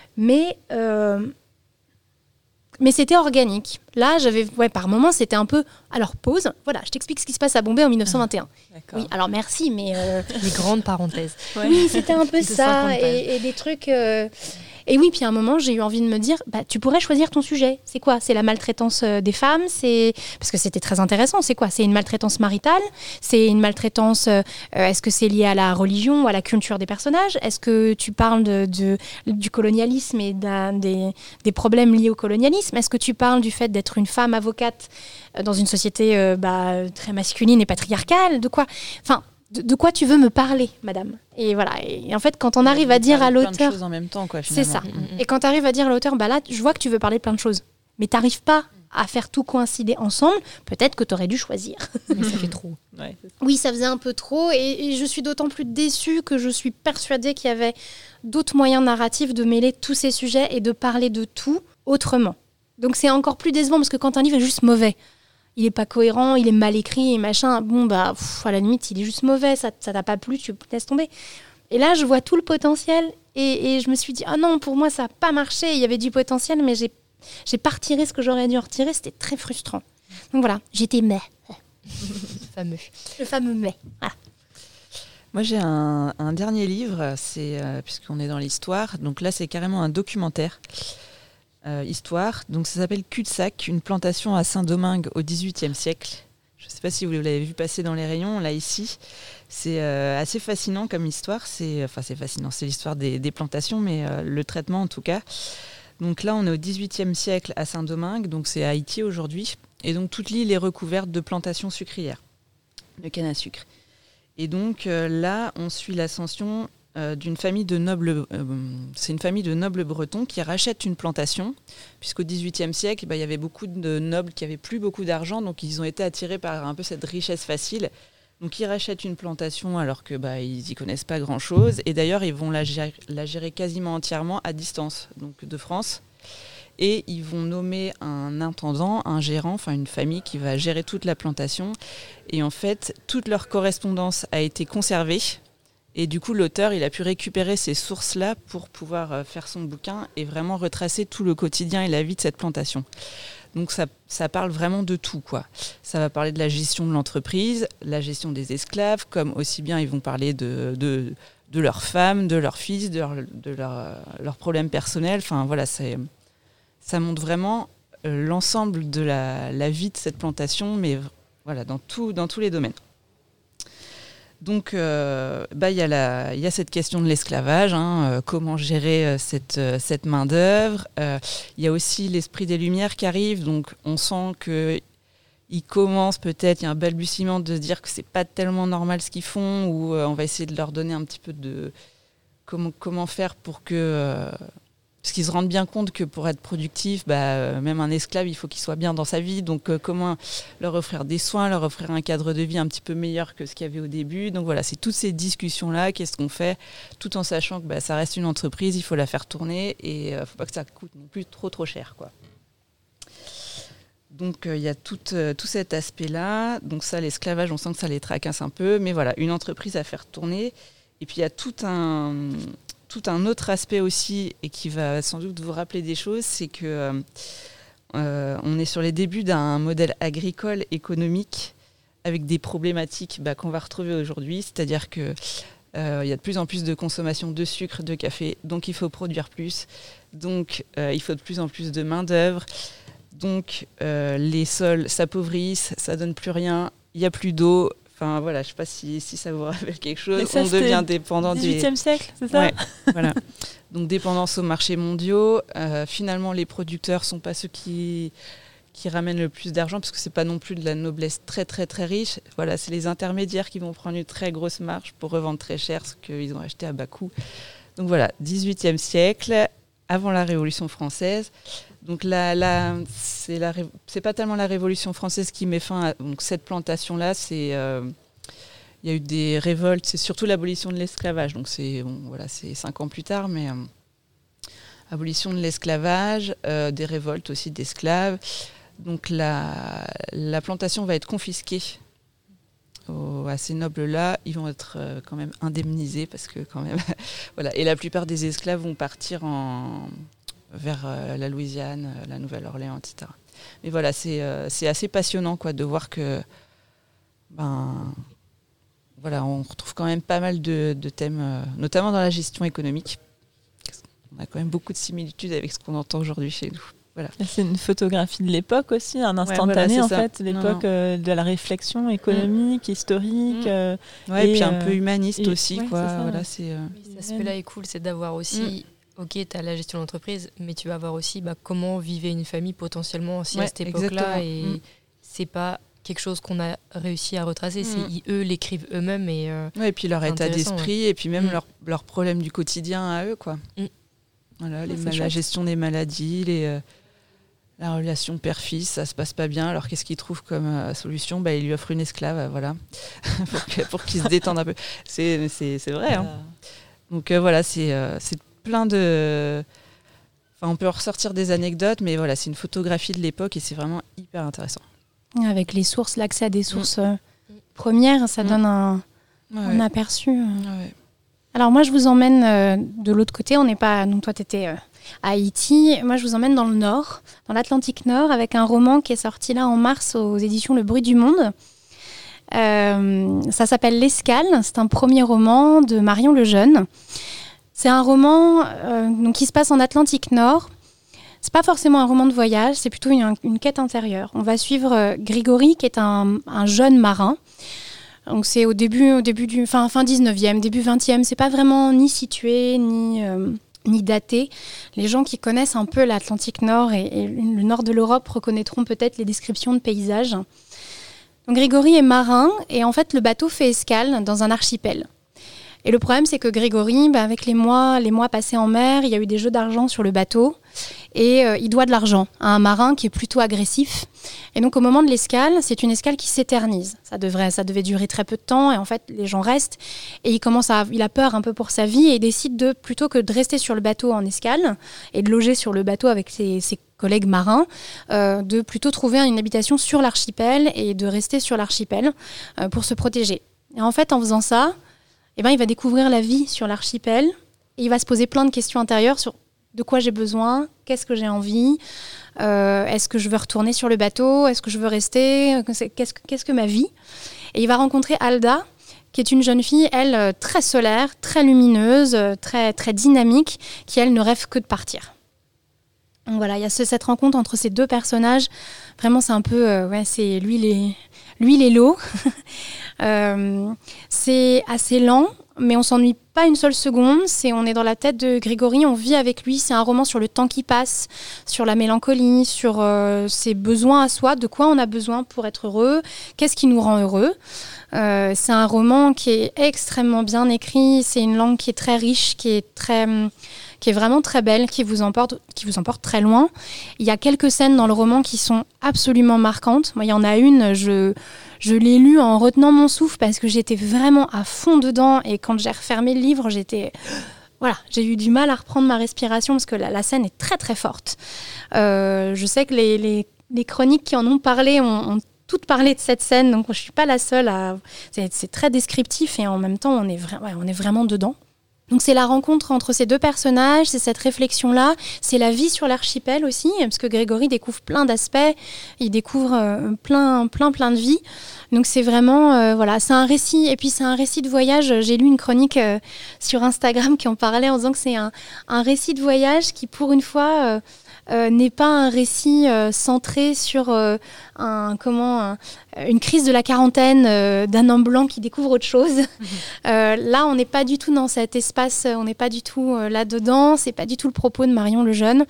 Mais c'était organique. Là, par moments, c'était un peu... Alors, pause. Voilà, je t'explique ce qui se passe à Bombay en 1921. D'accord. Oui, alors merci, mais... Les grandes parenthèses. Ouais. Oui, c'était un peu De ça. 50 Et des trucs... Et oui, puis à un moment, j'ai eu envie de me dire, tu pourrais choisir ton sujet. C'est quoi ? C'est la maltraitance des femmes ? Parce que c'était très intéressant. C'est quoi ? C'est une maltraitance maritale ? C'est une maltraitance... est-ce que c'est lié à la religion ou à la culture des personnages ? Est-ce que tu parles du colonialisme et des problèmes liés au colonialisme ? Est-ce que tu parles du fait d'être une femme avocate dans une société très masculine et patriarcale ? De quoi ? Enfin... De quoi tu veux me parler, madame ? Et voilà. Et en fait, quand on arrive à dire à l'auteur... plein de choses en même temps, quoi, c'est finalement. ça. Et quand tu arrives à dire à l'auteur, là, je vois que tu veux parler de plein de choses. Mais tu n'arrives pas à faire tout coïncider ensemble. Peut-être que tu aurais dû choisir. Mais ça fait trop. Ouais. Oui, ça faisait un peu trop. Et je suis d'autant plus déçue que je suis persuadée qu'il y avait d'autres moyens narratifs de mêler tous ces sujets et de parler de tout autrement. Donc c'est encore plus décevant parce que quand un livre est juste mauvais, il est pas cohérent, il est mal écrit et machin, à la limite, il est juste mauvais, ça t'a pas plu, tu laisses tomber. Et là, je vois tout le potentiel et je me suis dit, ah non, pour moi, ça n'a pas marché, il y avait du potentiel, mais j'ai pas retiré ce que j'aurais dû retirer, c'était très frustrant. Donc voilà, j'étais mais. Le fameux mais. Voilà. Moi, j'ai un dernier livre, puisqu'on est dans l'histoire, donc là, c'est carrément un documentaire. Histoire. Donc ça s'appelle Cul-de-sac, une plantation à Saint-Domingue au XVIIIe siècle. Je ne sais pas si vous l'avez vu passer dans les rayons, là ici. C'est assez fascinant comme histoire. C'est fascinant, c'est l'histoire des plantations, mais le traitement en tout cas. Donc là, on est au XVIIIe siècle à Saint-Domingue, donc c'est à Haïti aujourd'hui. Et donc toute l'île est recouverte de plantations sucrières, de canne à sucre. Et donc là, on suit l'ascension d'une famille de nobles, c'est une famille de nobles bretons qui rachètent une plantation, puisqu'au XVIIIe siècle, il y avait beaucoup de nobles qui n'avaient plus beaucoup d'argent, donc ils ont été attirés par un peu cette richesse facile. Donc ils rachètent une plantation alors que ils n'y connaissent pas grand-chose, et d'ailleurs ils vont la gérer quasiment entièrement à distance, donc de France. Et ils vont nommer un intendant, un gérant, enfin une famille qui va gérer toute la plantation. Et en fait, toute leur correspondance a été conservée. Et du coup, l'auteur, il a pu récupérer ces sources-là pour pouvoir faire son bouquin et vraiment retracer tout le quotidien et la vie de cette plantation. Donc ça parle vraiment de tout, quoi. Ça va parler de la gestion de l'entreprise, la gestion des esclaves, comme aussi bien ils vont parler de leurs femmes, de leurs fils, de leurs problèmes personnels. Enfin voilà, ça montre vraiment l'ensemble de la vie de cette plantation, mais voilà, dans tous les domaines. Donc, il y a cette question de l'esclavage, comment gérer cette main-d'œuvre. Il y a aussi l'esprit des Lumières qui arrive, donc on sent qu'il commence peut-être, il y a un balbutiement de se dire que c'est pas tellement normal ce qu'ils font, ou on va essayer de leur donner un petit peu de comment faire pour que... Parce qu'ils se rendent bien compte que pour être productif, même un esclave, il faut qu'il soit bien dans sa vie. Donc, comment leur offrir des soins, leur offrir un cadre de vie un petit peu meilleur que ce qu'il y avait au début. Donc, voilà, c'est toutes ces discussions-là. Qu'est-ce qu'on fait ? Tout en sachant que ça reste une entreprise, il faut la faire tourner et il ne faut pas que ça coûte non plus trop cher, quoi. Donc, il y a tout cet aspect-là. Donc, ça, l'esclavage, on sent que ça les tracasse un peu. Mais voilà, une entreprise à faire tourner. Et puis, il y a tout un autre aspect aussi, et qui va sans doute vous rappeler des choses, c'est que on est sur les débuts d'un modèle agricole économique avec des problématiques qu'on va retrouver aujourd'hui, c'est-à-dire que Il y a de plus en plus de consommation de sucre, de café, donc il faut produire plus. Donc il faut de plus en plus de main-d'œuvre. Donc les sols s'appauvrissent, ça donne plus rien, il n'y a plus d'eau. Enfin voilà, je ne sais pas si ça vous rappelle quelque chose. Ça, on devient dépendant des... 18e siècle, c'est ça? Ouais, voilà. Donc dépendance aux marchés mondiaux. Finalement, les producteurs ne sont pas ceux qui ramènent le plus d'argent, parce que ce n'est pas non plus de la noblesse très très très riche. Voilà, c'est les intermédiaires qui vont prendre une très grosse marge pour revendre très cher ce qu'ils ont acheté à bas coût. Donc voilà, 18e siècle, avant la Révolution française. Donc c'est pas tellement la Révolution française qui met fin à donc cette plantation-là. Il y a eu des révoltes, c'est surtout l'abolition de l'esclavage. Donc c'est 5 ans plus tard, mais abolition de l'esclavage, des révoltes aussi d'esclaves. Donc la plantation va être confisquée à ces nobles-là. Ils vont être quand même indemnisés parce que quand même voilà. Et la plupart des esclaves vont partir vers la Louisiane, la Nouvelle-Orléans, etc. Mais voilà, c'est assez passionnant quoi, de voir que voilà, on retrouve quand même pas mal de thèmes, notamment dans la gestion économique. On a quand même beaucoup de similitudes avec ce qu'on entend aujourd'hui chez nous. Voilà. C'est une photographie de l'époque aussi, un instantané en fait, l'époque de la réflexion économique, historique. Et puis un peu humaniste aussi. Quoi. Voilà, cet aspect-là est cool, c'est d'avoir aussi... Ok, tu as la gestion de l'entreprise, mais tu vas voir aussi comment vivait une famille potentiellement aussi à cette époque-là. Exactement. Et c'est pas quelque chose qu'on a réussi à retracer, eux l'écrivent eux-mêmes. Et puis leur état d'esprit, et puis même leurs problèmes du quotidien à eux. Quoi. Voilà, la gestion des maladies, la relation père-fils, ça se passe pas bien. Alors qu'est-ce qu'ils trouvent comme solution ? Il lui offre une esclave, voilà, pour qu'il se détende un peu. C'est vrai. Hein. Donc voilà, c'est plein de... Enfin, on peut ressortir des anecdotes, mais voilà, c'est une photographie de l'époque et c'est vraiment hyper intéressant. Avec les sources, l'accès à des sources premières, ça donne un aperçu. Ouais. Alors moi, je vous emmène de l'autre côté. On n'est pas... Donc toi, tu étais à Haïti. Moi, je vous emmène dans le Nord, dans l'Atlantique Nord, avec un roman qui est sorti là en mars aux éditions Le Bruit du Monde. Ça s'appelle L'Escale. C'est un premier roman de Marion Lejeune. C'est un roman qui se passe en Atlantique Nord. C'est pas forcément un roman de voyage, c'est plutôt une quête intérieure. On va suivre Grégory, qui est un jeune marin. Donc c'est au début du fin 19e, début 20e. C'est pas vraiment ni situé, ni daté. Les gens qui connaissent un peu l'Atlantique Nord et le nord de l'Europe reconnaîtront peut-être les descriptions de paysages. Donc Grégory est marin et en fait le bateau fait escale dans un archipel. Et le problème, c'est que Grégory, avec les mois passés en mer, il y a eu des jeux d'argent sur le bateau et il doit de l'argent à un marin qui est plutôt agressif. Et donc, au moment de l'escale, c'est une escale qui s'éternise. Ça devait durer très peu de temps et en fait, les gens restent et il a peur un peu pour sa vie et il décide plutôt que de rester sur le bateau en escale et de loger sur le bateau avec ses collègues marins, de plutôt trouver une habitation sur l'archipel et de rester sur l'archipel pour se protéger. Et en fait, en faisant ça, il va découvrir la vie sur l'archipel et il va se poser plein de questions intérieures sur de quoi j'ai besoin, qu'est-ce que j'ai envie, est-ce que je veux retourner sur le bateau, est-ce que je veux rester, qu'est-ce que ma vie. Et il va rencontrer Alda, qui est une jeune fille, elle, très solaire, très lumineuse, très, très dynamique, qui, elle, ne rêve que de partir. Donc voilà, il y a cette rencontre entre ces deux personnages. Vraiment, c'est un peu... c'est l'huile et l'eau. C'est assez lent, mais on s'ennuie pas une seule seconde. On est dans la tête de Grégory, on vit avec lui. C'est un roman sur le temps qui passe, sur la mélancolie, sur ses besoins à soi, de quoi on a besoin pour être heureux, qu'est-ce qui nous rend heureux. C'est un roman qui est extrêmement bien écrit, c'est une langue qui est très riche, qui est vraiment très belle, qui vous emporte très loin. Il y a quelques scènes dans le roman qui sont absolument marquantes. Moi, il y en a une, je l'ai lue en retenant mon souffle parce que j'étais vraiment à fond dedans et quand j'ai refermé le livre, j'ai eu du mal à reprendre ma respiration parce que la scène est très très forte. Je sais que les chroniques qui en ont parlé ont toutes parlé de cette scène, donc je ne suis pas la seule c'est très descriptif et en même temps on est vraiment dedans. Donc c'est la rencontre entre ces deux personnages, c'est cette réflexion-là, c'est la vie sur l'archipel aussi, parce que Grégory découvre plein d'aspects, il découvre plein de vie. Donc c'est vraiment, c'est un récit, et puis c'est un récit de voyage. J'ai lu une chronique sur Instagram qui en parlait en disant que c'est un récit de voyage qui, pour une fois, n'est pas un récit centré sur une crise de la quarantaine d'un homme blanc qui découvre autre chose. Là, on n'est pas du tout dans cet espace, on n'est pas du tout là-dedans, c'est pas du tout le propos de Marion Lejeune.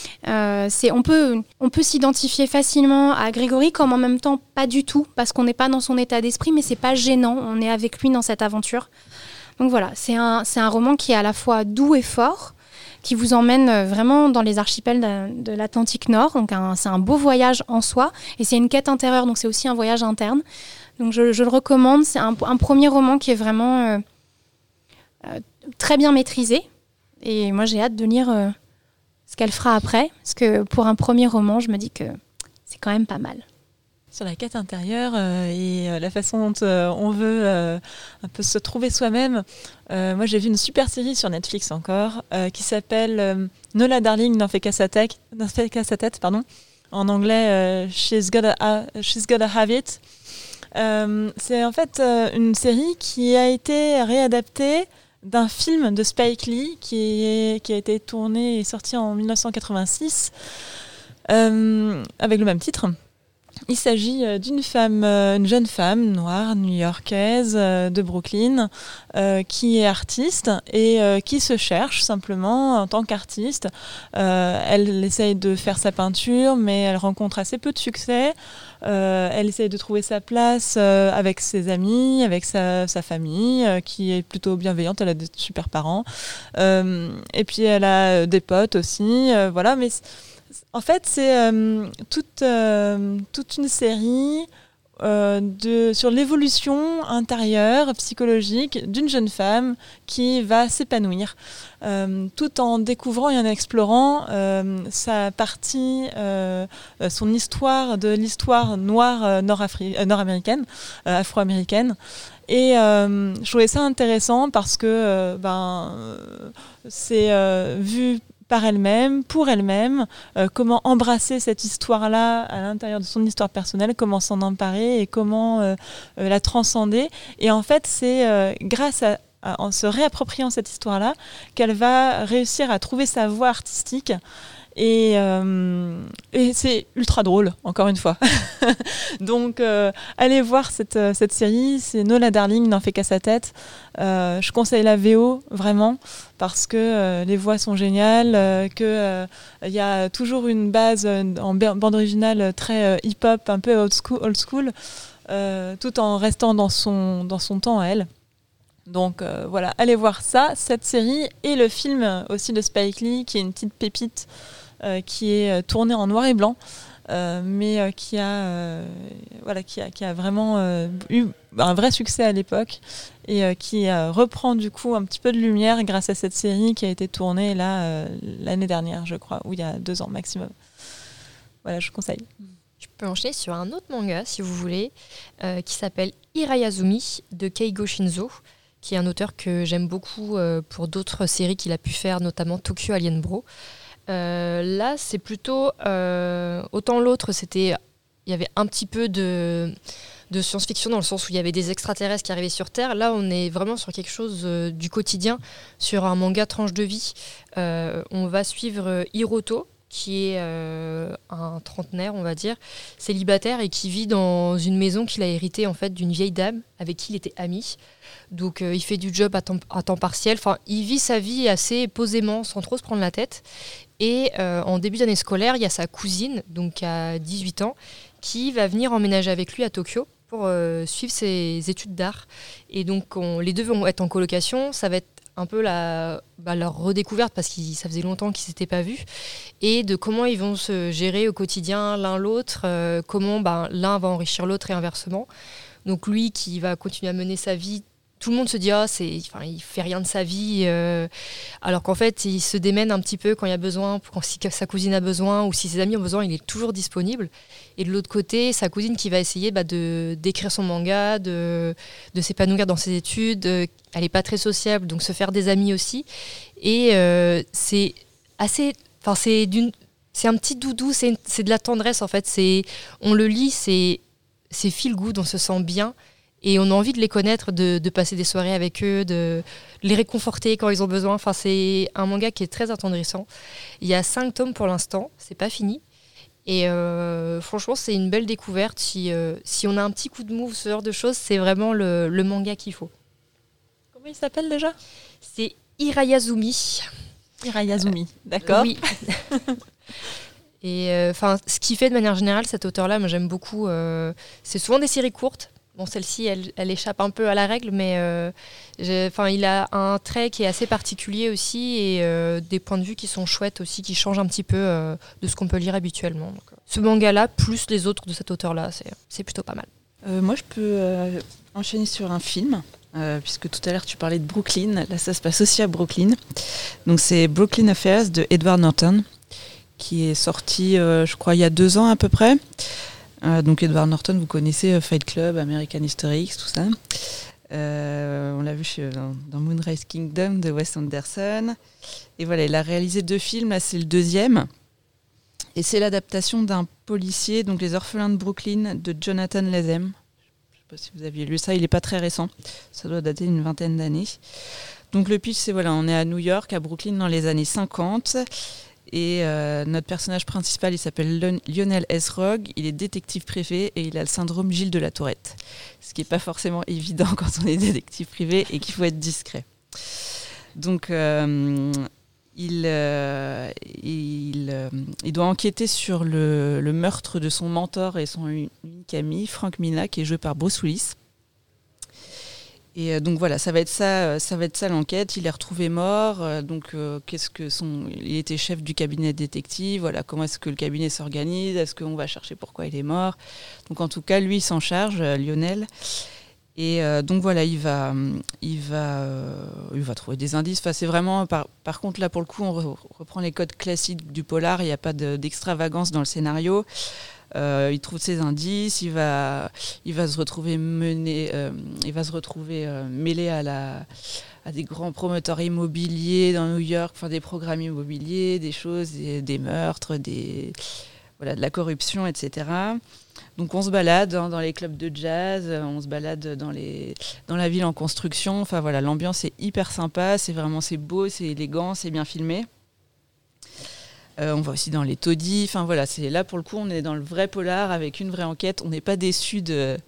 On peut s'identifier facilement à Grégory, comme en même temps pas du tout, parce qu'on n'est pas dans son état d'esprit, mais c'est pas gênant, on est avec lui dans cette aventure. Donc voilà, c'est un roman qui est à la fois doux et fort, qui vous emmène vraiment dans les archipels de l'Atlantique Nord. Donc c'est un beau voyage en soi, et c'est une quête intérieure, donc c'est aussi un voyage interne. Donc je le recommande, c'est un premier roman qui est vraiment très bien maîtrisé, et moi j'ai hâte de lire ce qu'elle fera après, parce que pour un premier roman, je me dis que c'est quand même pas mal. Sur la quête intérieure et la façon dont on veut un peu se trouver soi-même. Moi, j'ai vu une super série sur Netflix encore qui s'appelle Nola Darling n'en fait qu'à sa tête, pardon. En anglais, She's Gotta Have It. C'est en fait une série qui a été réadaptée d'un film de Spike Lee qui a été tourné et sorti en 1986 avec le même titre. Il s'agit d'une femme, une jeune femme noire, new-yorkaise, de Brooklyn, qui est artiste et qui se cherche simplement en tant qu'artiste. Elle essaye de faire sa peinture, mais elle rencontre assez peu de succès. Elle essaye de trouver sa place avec ses amis, avec sa famille, qui est plutôt bienveillante. Elle a des super parents. Et puis elle a des potes aussi. Voilà, mais... En fait, c'est toute une série sur l'évolution intérieure, psychologique d'une jeune femme qui va s'épanouir, tout en découvrant et en explorant sa partie, son histoire de l'histoire noire nord-américaine, afro-américaine. Et je trouvais ça intéressant parce que c'est vu par elle-même, pour elle-même, comment embrasser cette histoire-là à l'intérieur de son histoire personnelle, comment s'en emparer et comment la transcender. Et en fait, c'est grâce en se réappropriant cette histoire-là qu'elle va réussir à trouver sa voie artistique. Et c'est ultra drôle, encore une fois. Donc, allez voir cette série. C'est Nola Darling n'en fait qu'à sa tête. Je conseille la VO, vraiment, parce que les voix sont géniales, qu'il y a toujours une base en bande originale très hip-hop, un peu old school, tout en restant dans son temps à elle. Donc voilà, allez voir ça, cette série, et le film aussi de Spike Lee, qui est une petite pépite, qui est tourné en noir et blanc, mais qui a vraiment eu un vrai succès à l'époque, et qui reprend du coup un petit peu de lumière grâce à cette série qui a été tournée là l'année dernière, je crois, ou il y a 2 ans maximum. Voilà, je conseille. Je peux enchaîner sur un autre manga, si vous voulez, qui s'appelle Hirayazumi, de Keigo Shinzo, qui est un auteur que j'aime beaucoup pour d'autres séries qu'il a pu faire, notamment Tokyo Alien Bro. Là, c'est plutôt... autant l'autre, il y avait un petit peu de science-fiction dans le sens où il y avait des extraterrestres qui arrivaient sur Terre. Là, on est vraiment sur quelque chose du quotidien, sur un manga tranche de vie. On va suivre Hiroto, qui est un trentenaire, on va dire, célibataire, et qui vit dans une maison qu'il a héritée en fait, d'une vieille dame avec qui il était ami. Donc il fait du job à temps partiel. Enfin, il vit sa vie assez posément, sans trop se prendre la tête. Et en début d'année scolaire, il y a sa cousine, donc à 18 ans, qui va venir emménager avec lui à Tokyo pour suivre ses études d'art. Et donc les deux vont être en colocation. Ça va être un peu leur redécouverte, parce que ça faisait longtemps qu'ils ne s'étaient pas vus, et de comment ils vont se gérer au quotidien l'un l'autre, comment l'un va enrichir l'autre et inversement. Donc lui qui va continuer à mener sa vie tout le monde se dit il fait rien de sa vie, alors qu'en fait il se démène un petit peu quand il y a besoin, si sa cousine a besoin ou si ses amis ont besoin, il est toujours disponible. Et de l'autre côté, sa cousine qui va essayer d'écrire son manga, de s'épanouir dans ses études. Elle est pas très sociable, donc se faire des amis aussi. Et c'est assez, c'est un petit doudou, c'est de la tendresse en fait. On le lit, c'est feel good, on se sent bien. Et on a envie de les connaître, de passer des soirées avec eux, de les réconforter quand ils ont besoin. Enfin, c'est un manga qui est très attendrissant. Il y a 5 tomes pour l'instant, c'est pas fini. Et franchement, c'est une belle découverte. Si on a un petit coup de mou, ce genre de choses, c'est vraiment le manga qu'il faut. Comment il s'appelle déjà ? C'est Hirayazumi. Hirayazumi, d'accord. Oui. Et ce qu'il fait de manière générale, cet auteur-là, moi j'aime beaucoup. C'est souvent des séries courtes. Bon, celle-ci, elle échappe un peu à la règle, mais il a un trait qui est assez particulier aussi et des points de vue qui sont chouettes aussi, qui changent un petit peu de ce qu'on peut lire habituellement. Donc, ce manga-là, plus les autres de cet auteur-là, c'est plutôt pas mal. Moi, je peux enchaîner sur un film, puisque tout à l'heure, tu parlais de Brooklyn. Là, ça se passe aussi à Brooklyn. Donc, c'est Brooklyn Affairs de Edward Norton, qui est sorti, je crois, il y a 2 ans à peu près. Donc Edward Norton, vous connaissez Fight Club, American History X, tout ça. On l'a vu dans Moonrise Kingdom de Wes Anderson. Et voilà, il a réalisé 2 films, là c'est le 2e. Et c'est l'adaptation d'un policier, donc Les Orphelins de Brooklyn, de Jonathan Lethem. Je ne sais pas si vous aviez lu ça, il n'est pas très récent. Ça doit dater d'une 20aine d'années. Donc le pitch, c'est on est à New York, à Brooklyn, dans les années 50. Et notre personnage principal, il s'appelle Lionel S. Rogue, il est détective privé et il a le syndrome Gilles de la Tourette. Ce qui n'est pas forcément évident quand on est détective privé et qu'il faut être discret. Donc il doit enquêter sur le meurtre de son mentor et son unique ami, Frank Mina, qui est joué par Bruce Willis. Et donc voilà, ça va être ça l'enquête. Il est retrouvé mort. Il était chef du cabinet détective. Voilà, comment est-ce que le cabinet s'organise ? Est-ce qu'on va chercher pourquoi il est mort ? Donc en tout cas, lui, il s'en charge, Lionel. Et donc voilà, il va trouver des indices. Enfin, c'est vraiment, par contre, là pour le coup, on reprend les codes classiques du polar. Il n'y a pas d'extravagance dans le scénario. Il trouve ses indices, il va se retrouver mêlé à des grands promoteurs immobiliers dans New York, enfin des programmes immobiliers, des choses, des meurtres, de la corruption, etc. Donc on se balade dans les clubs de jazz, on se balade dans la ville en construction. Enfin voilà, l'ambiance est hyper sympa, c'est beau, c'est élégant, c'est bien filmé. On va aussi dans les taudis. Enfin voilà, c'est là pour le coup, on est dans le vrai polar avec une vraie enquête. On n'est pas déçus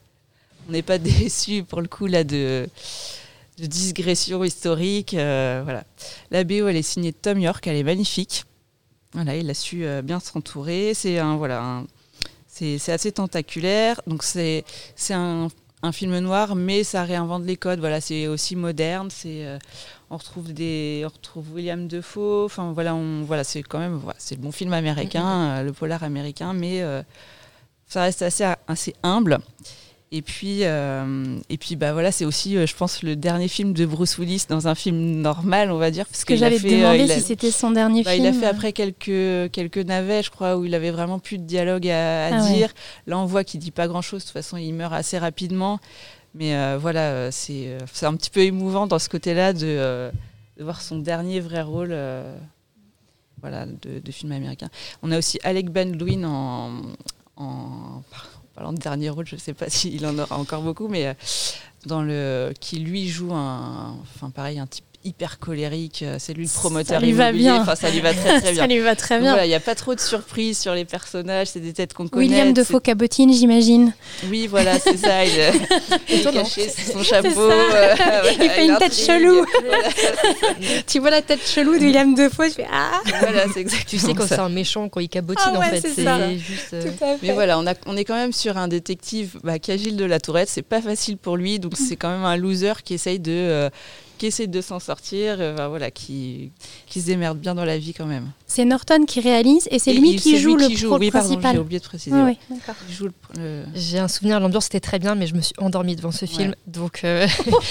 pour le coup là de digression historique. Voilà. La BO, elle est signée de Tom York, elle est magnifique. Voilà, il a su bien s'entourer. C'est c'est assez tentaculaire. Donc c'est un film noir, mais ça réinvente les codes. Voilà, c'est aussi moderne. On retrouve William Dafoe. Enfin voilà, c'est quand même c'est le bon film américain, le polar américain, mais ça reste assez humble. Et puis voilà, c'est aussi, je pense, le dernier film de Bruce Willis dans un film normal, on va dire. Parce que j'allais te demander si c'était son dernier film. Il a fait après quelques navets, je crois, où il avait vraiment plus de dialogue à dire. Ouais. Là, on voit qu'il dit pas grand-chose. De toute façon, il meurt assez rapidement. Mais voilà, c'est un petit peu émouvant dans ce côté-là de voir son dernier vrai rôle de film américain. On a aussi Alec Baldwin en parlant de dernier rôle, je ne sais pas s'il en aura encore beaucoup, mais qui lui joue un type hyper colérique. C'est lui le promoteur immobilier. Ça lui va bien. Enfin, ça lui va très très bien. Ça lui va très bien. Voilà, il n'y a pas trop de surprises sur les personnages. C'est des têtes qu'on connaît. William Dafoe cabotine, j'imagine. Oui, voilà, c'est ça. Il est caché sous son chapeau. Il fait une tête chelou. Tu vois la tête chelou de William Dafoe, je fais ah. Voilà, c'est exactement. Tu sais quand c'est un méchant, quand il cabotine en fait. C'est juste. Tout à fait. Mais voilà, on est quand même sur un détective qui a Gilles de la Tourette. C'est pas facile pour lui, donc c'est quand même un loser qui essaye de qui essaie de s'en sortir, voilà, qui se démerde bien dans la vie quand même. C'est Norton qui réalise et c'est lui qui joue le rôle principal. J'ai oublié de préciser. Oui, d'accord. Il joue J'ai un souvenir, l'ambiance était très bien, mais je me suis endormie devant ce film. Donc, mais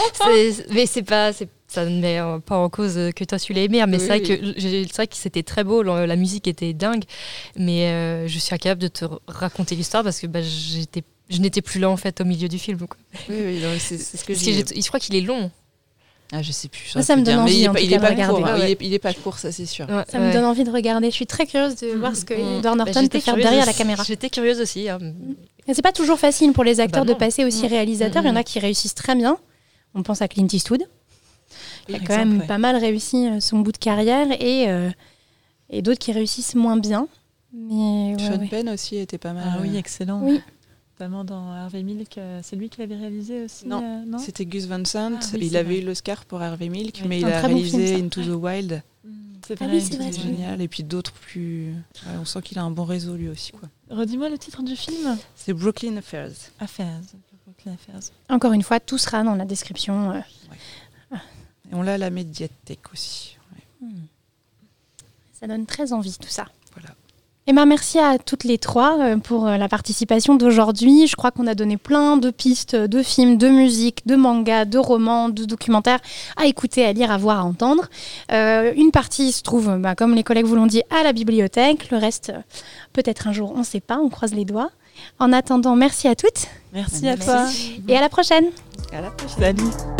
ça ne met pas en cause que toi tu l'as aimé, mais c'est vrai que c'était très beau, la musique était dingue, mais je suis incapable de te raconter l'histoire parce que je n'étais plus là en fait au milieu du film. Quoi. Oui, non, c'est ce que je crois qu'il est long. Ah, je sais plus. Ça me donne envie de regarder. Il est pas court, ça c'est sûr. Ça me donne envie de regarder. Je suis très curieuse de voir ce que Edward Norton peut faire derrière la caméra. J'étais curieuse aussi. Et c'est pas toujours facile pour les acteurs de passer aussi réalisateur. Il y en a qui réussissent très bien. On pense à Clint Eastwood. Il a quand même pas mal réussi son bout de carrière et d'autres qui réussissent moins bien. Mais, Sean Penn aussi était pas mal. Ah oui, excellent. Oui. Notamment dans Harvey Milk, c'est lui qui l'avait réalisé aussi. Non, c'était Gus Van Sant. Oui, il avait eu l'Oscar pour Harvey Milk, mais il a très bon réalisé film, Into the Wild. C'est Ah vrai, oui, c'est vrai. C'était génial. Et puis d'autres plus. On sent qu'il a un bon réseau lui aussi, quoi. Redis-moi le titre du film. C'est Brooklyn Affairs. Brooklyn Affairs. Encore une fois, tout sera dans la description. Et on l'a à la médiathèque aussi. Ouais. Ça donne très envie tout ça. Voilà. Merci à toutes les trois pour la participation d'aujourd'hui. Je crois qu'on a donné plein de pistes de films, de musique, de mangas, de romans, de documentaires à écouter, à lire, à voir, à entendre. Une partie se trouve, comme les collègues vous l'ont dit, à la bibliothèque. Le reste, peut-être un jour, on ne sait pas, on croise les doigts. En attendant, merci à toutes. Merci à toi. Et à la prochaine. À la prochaine. Salut.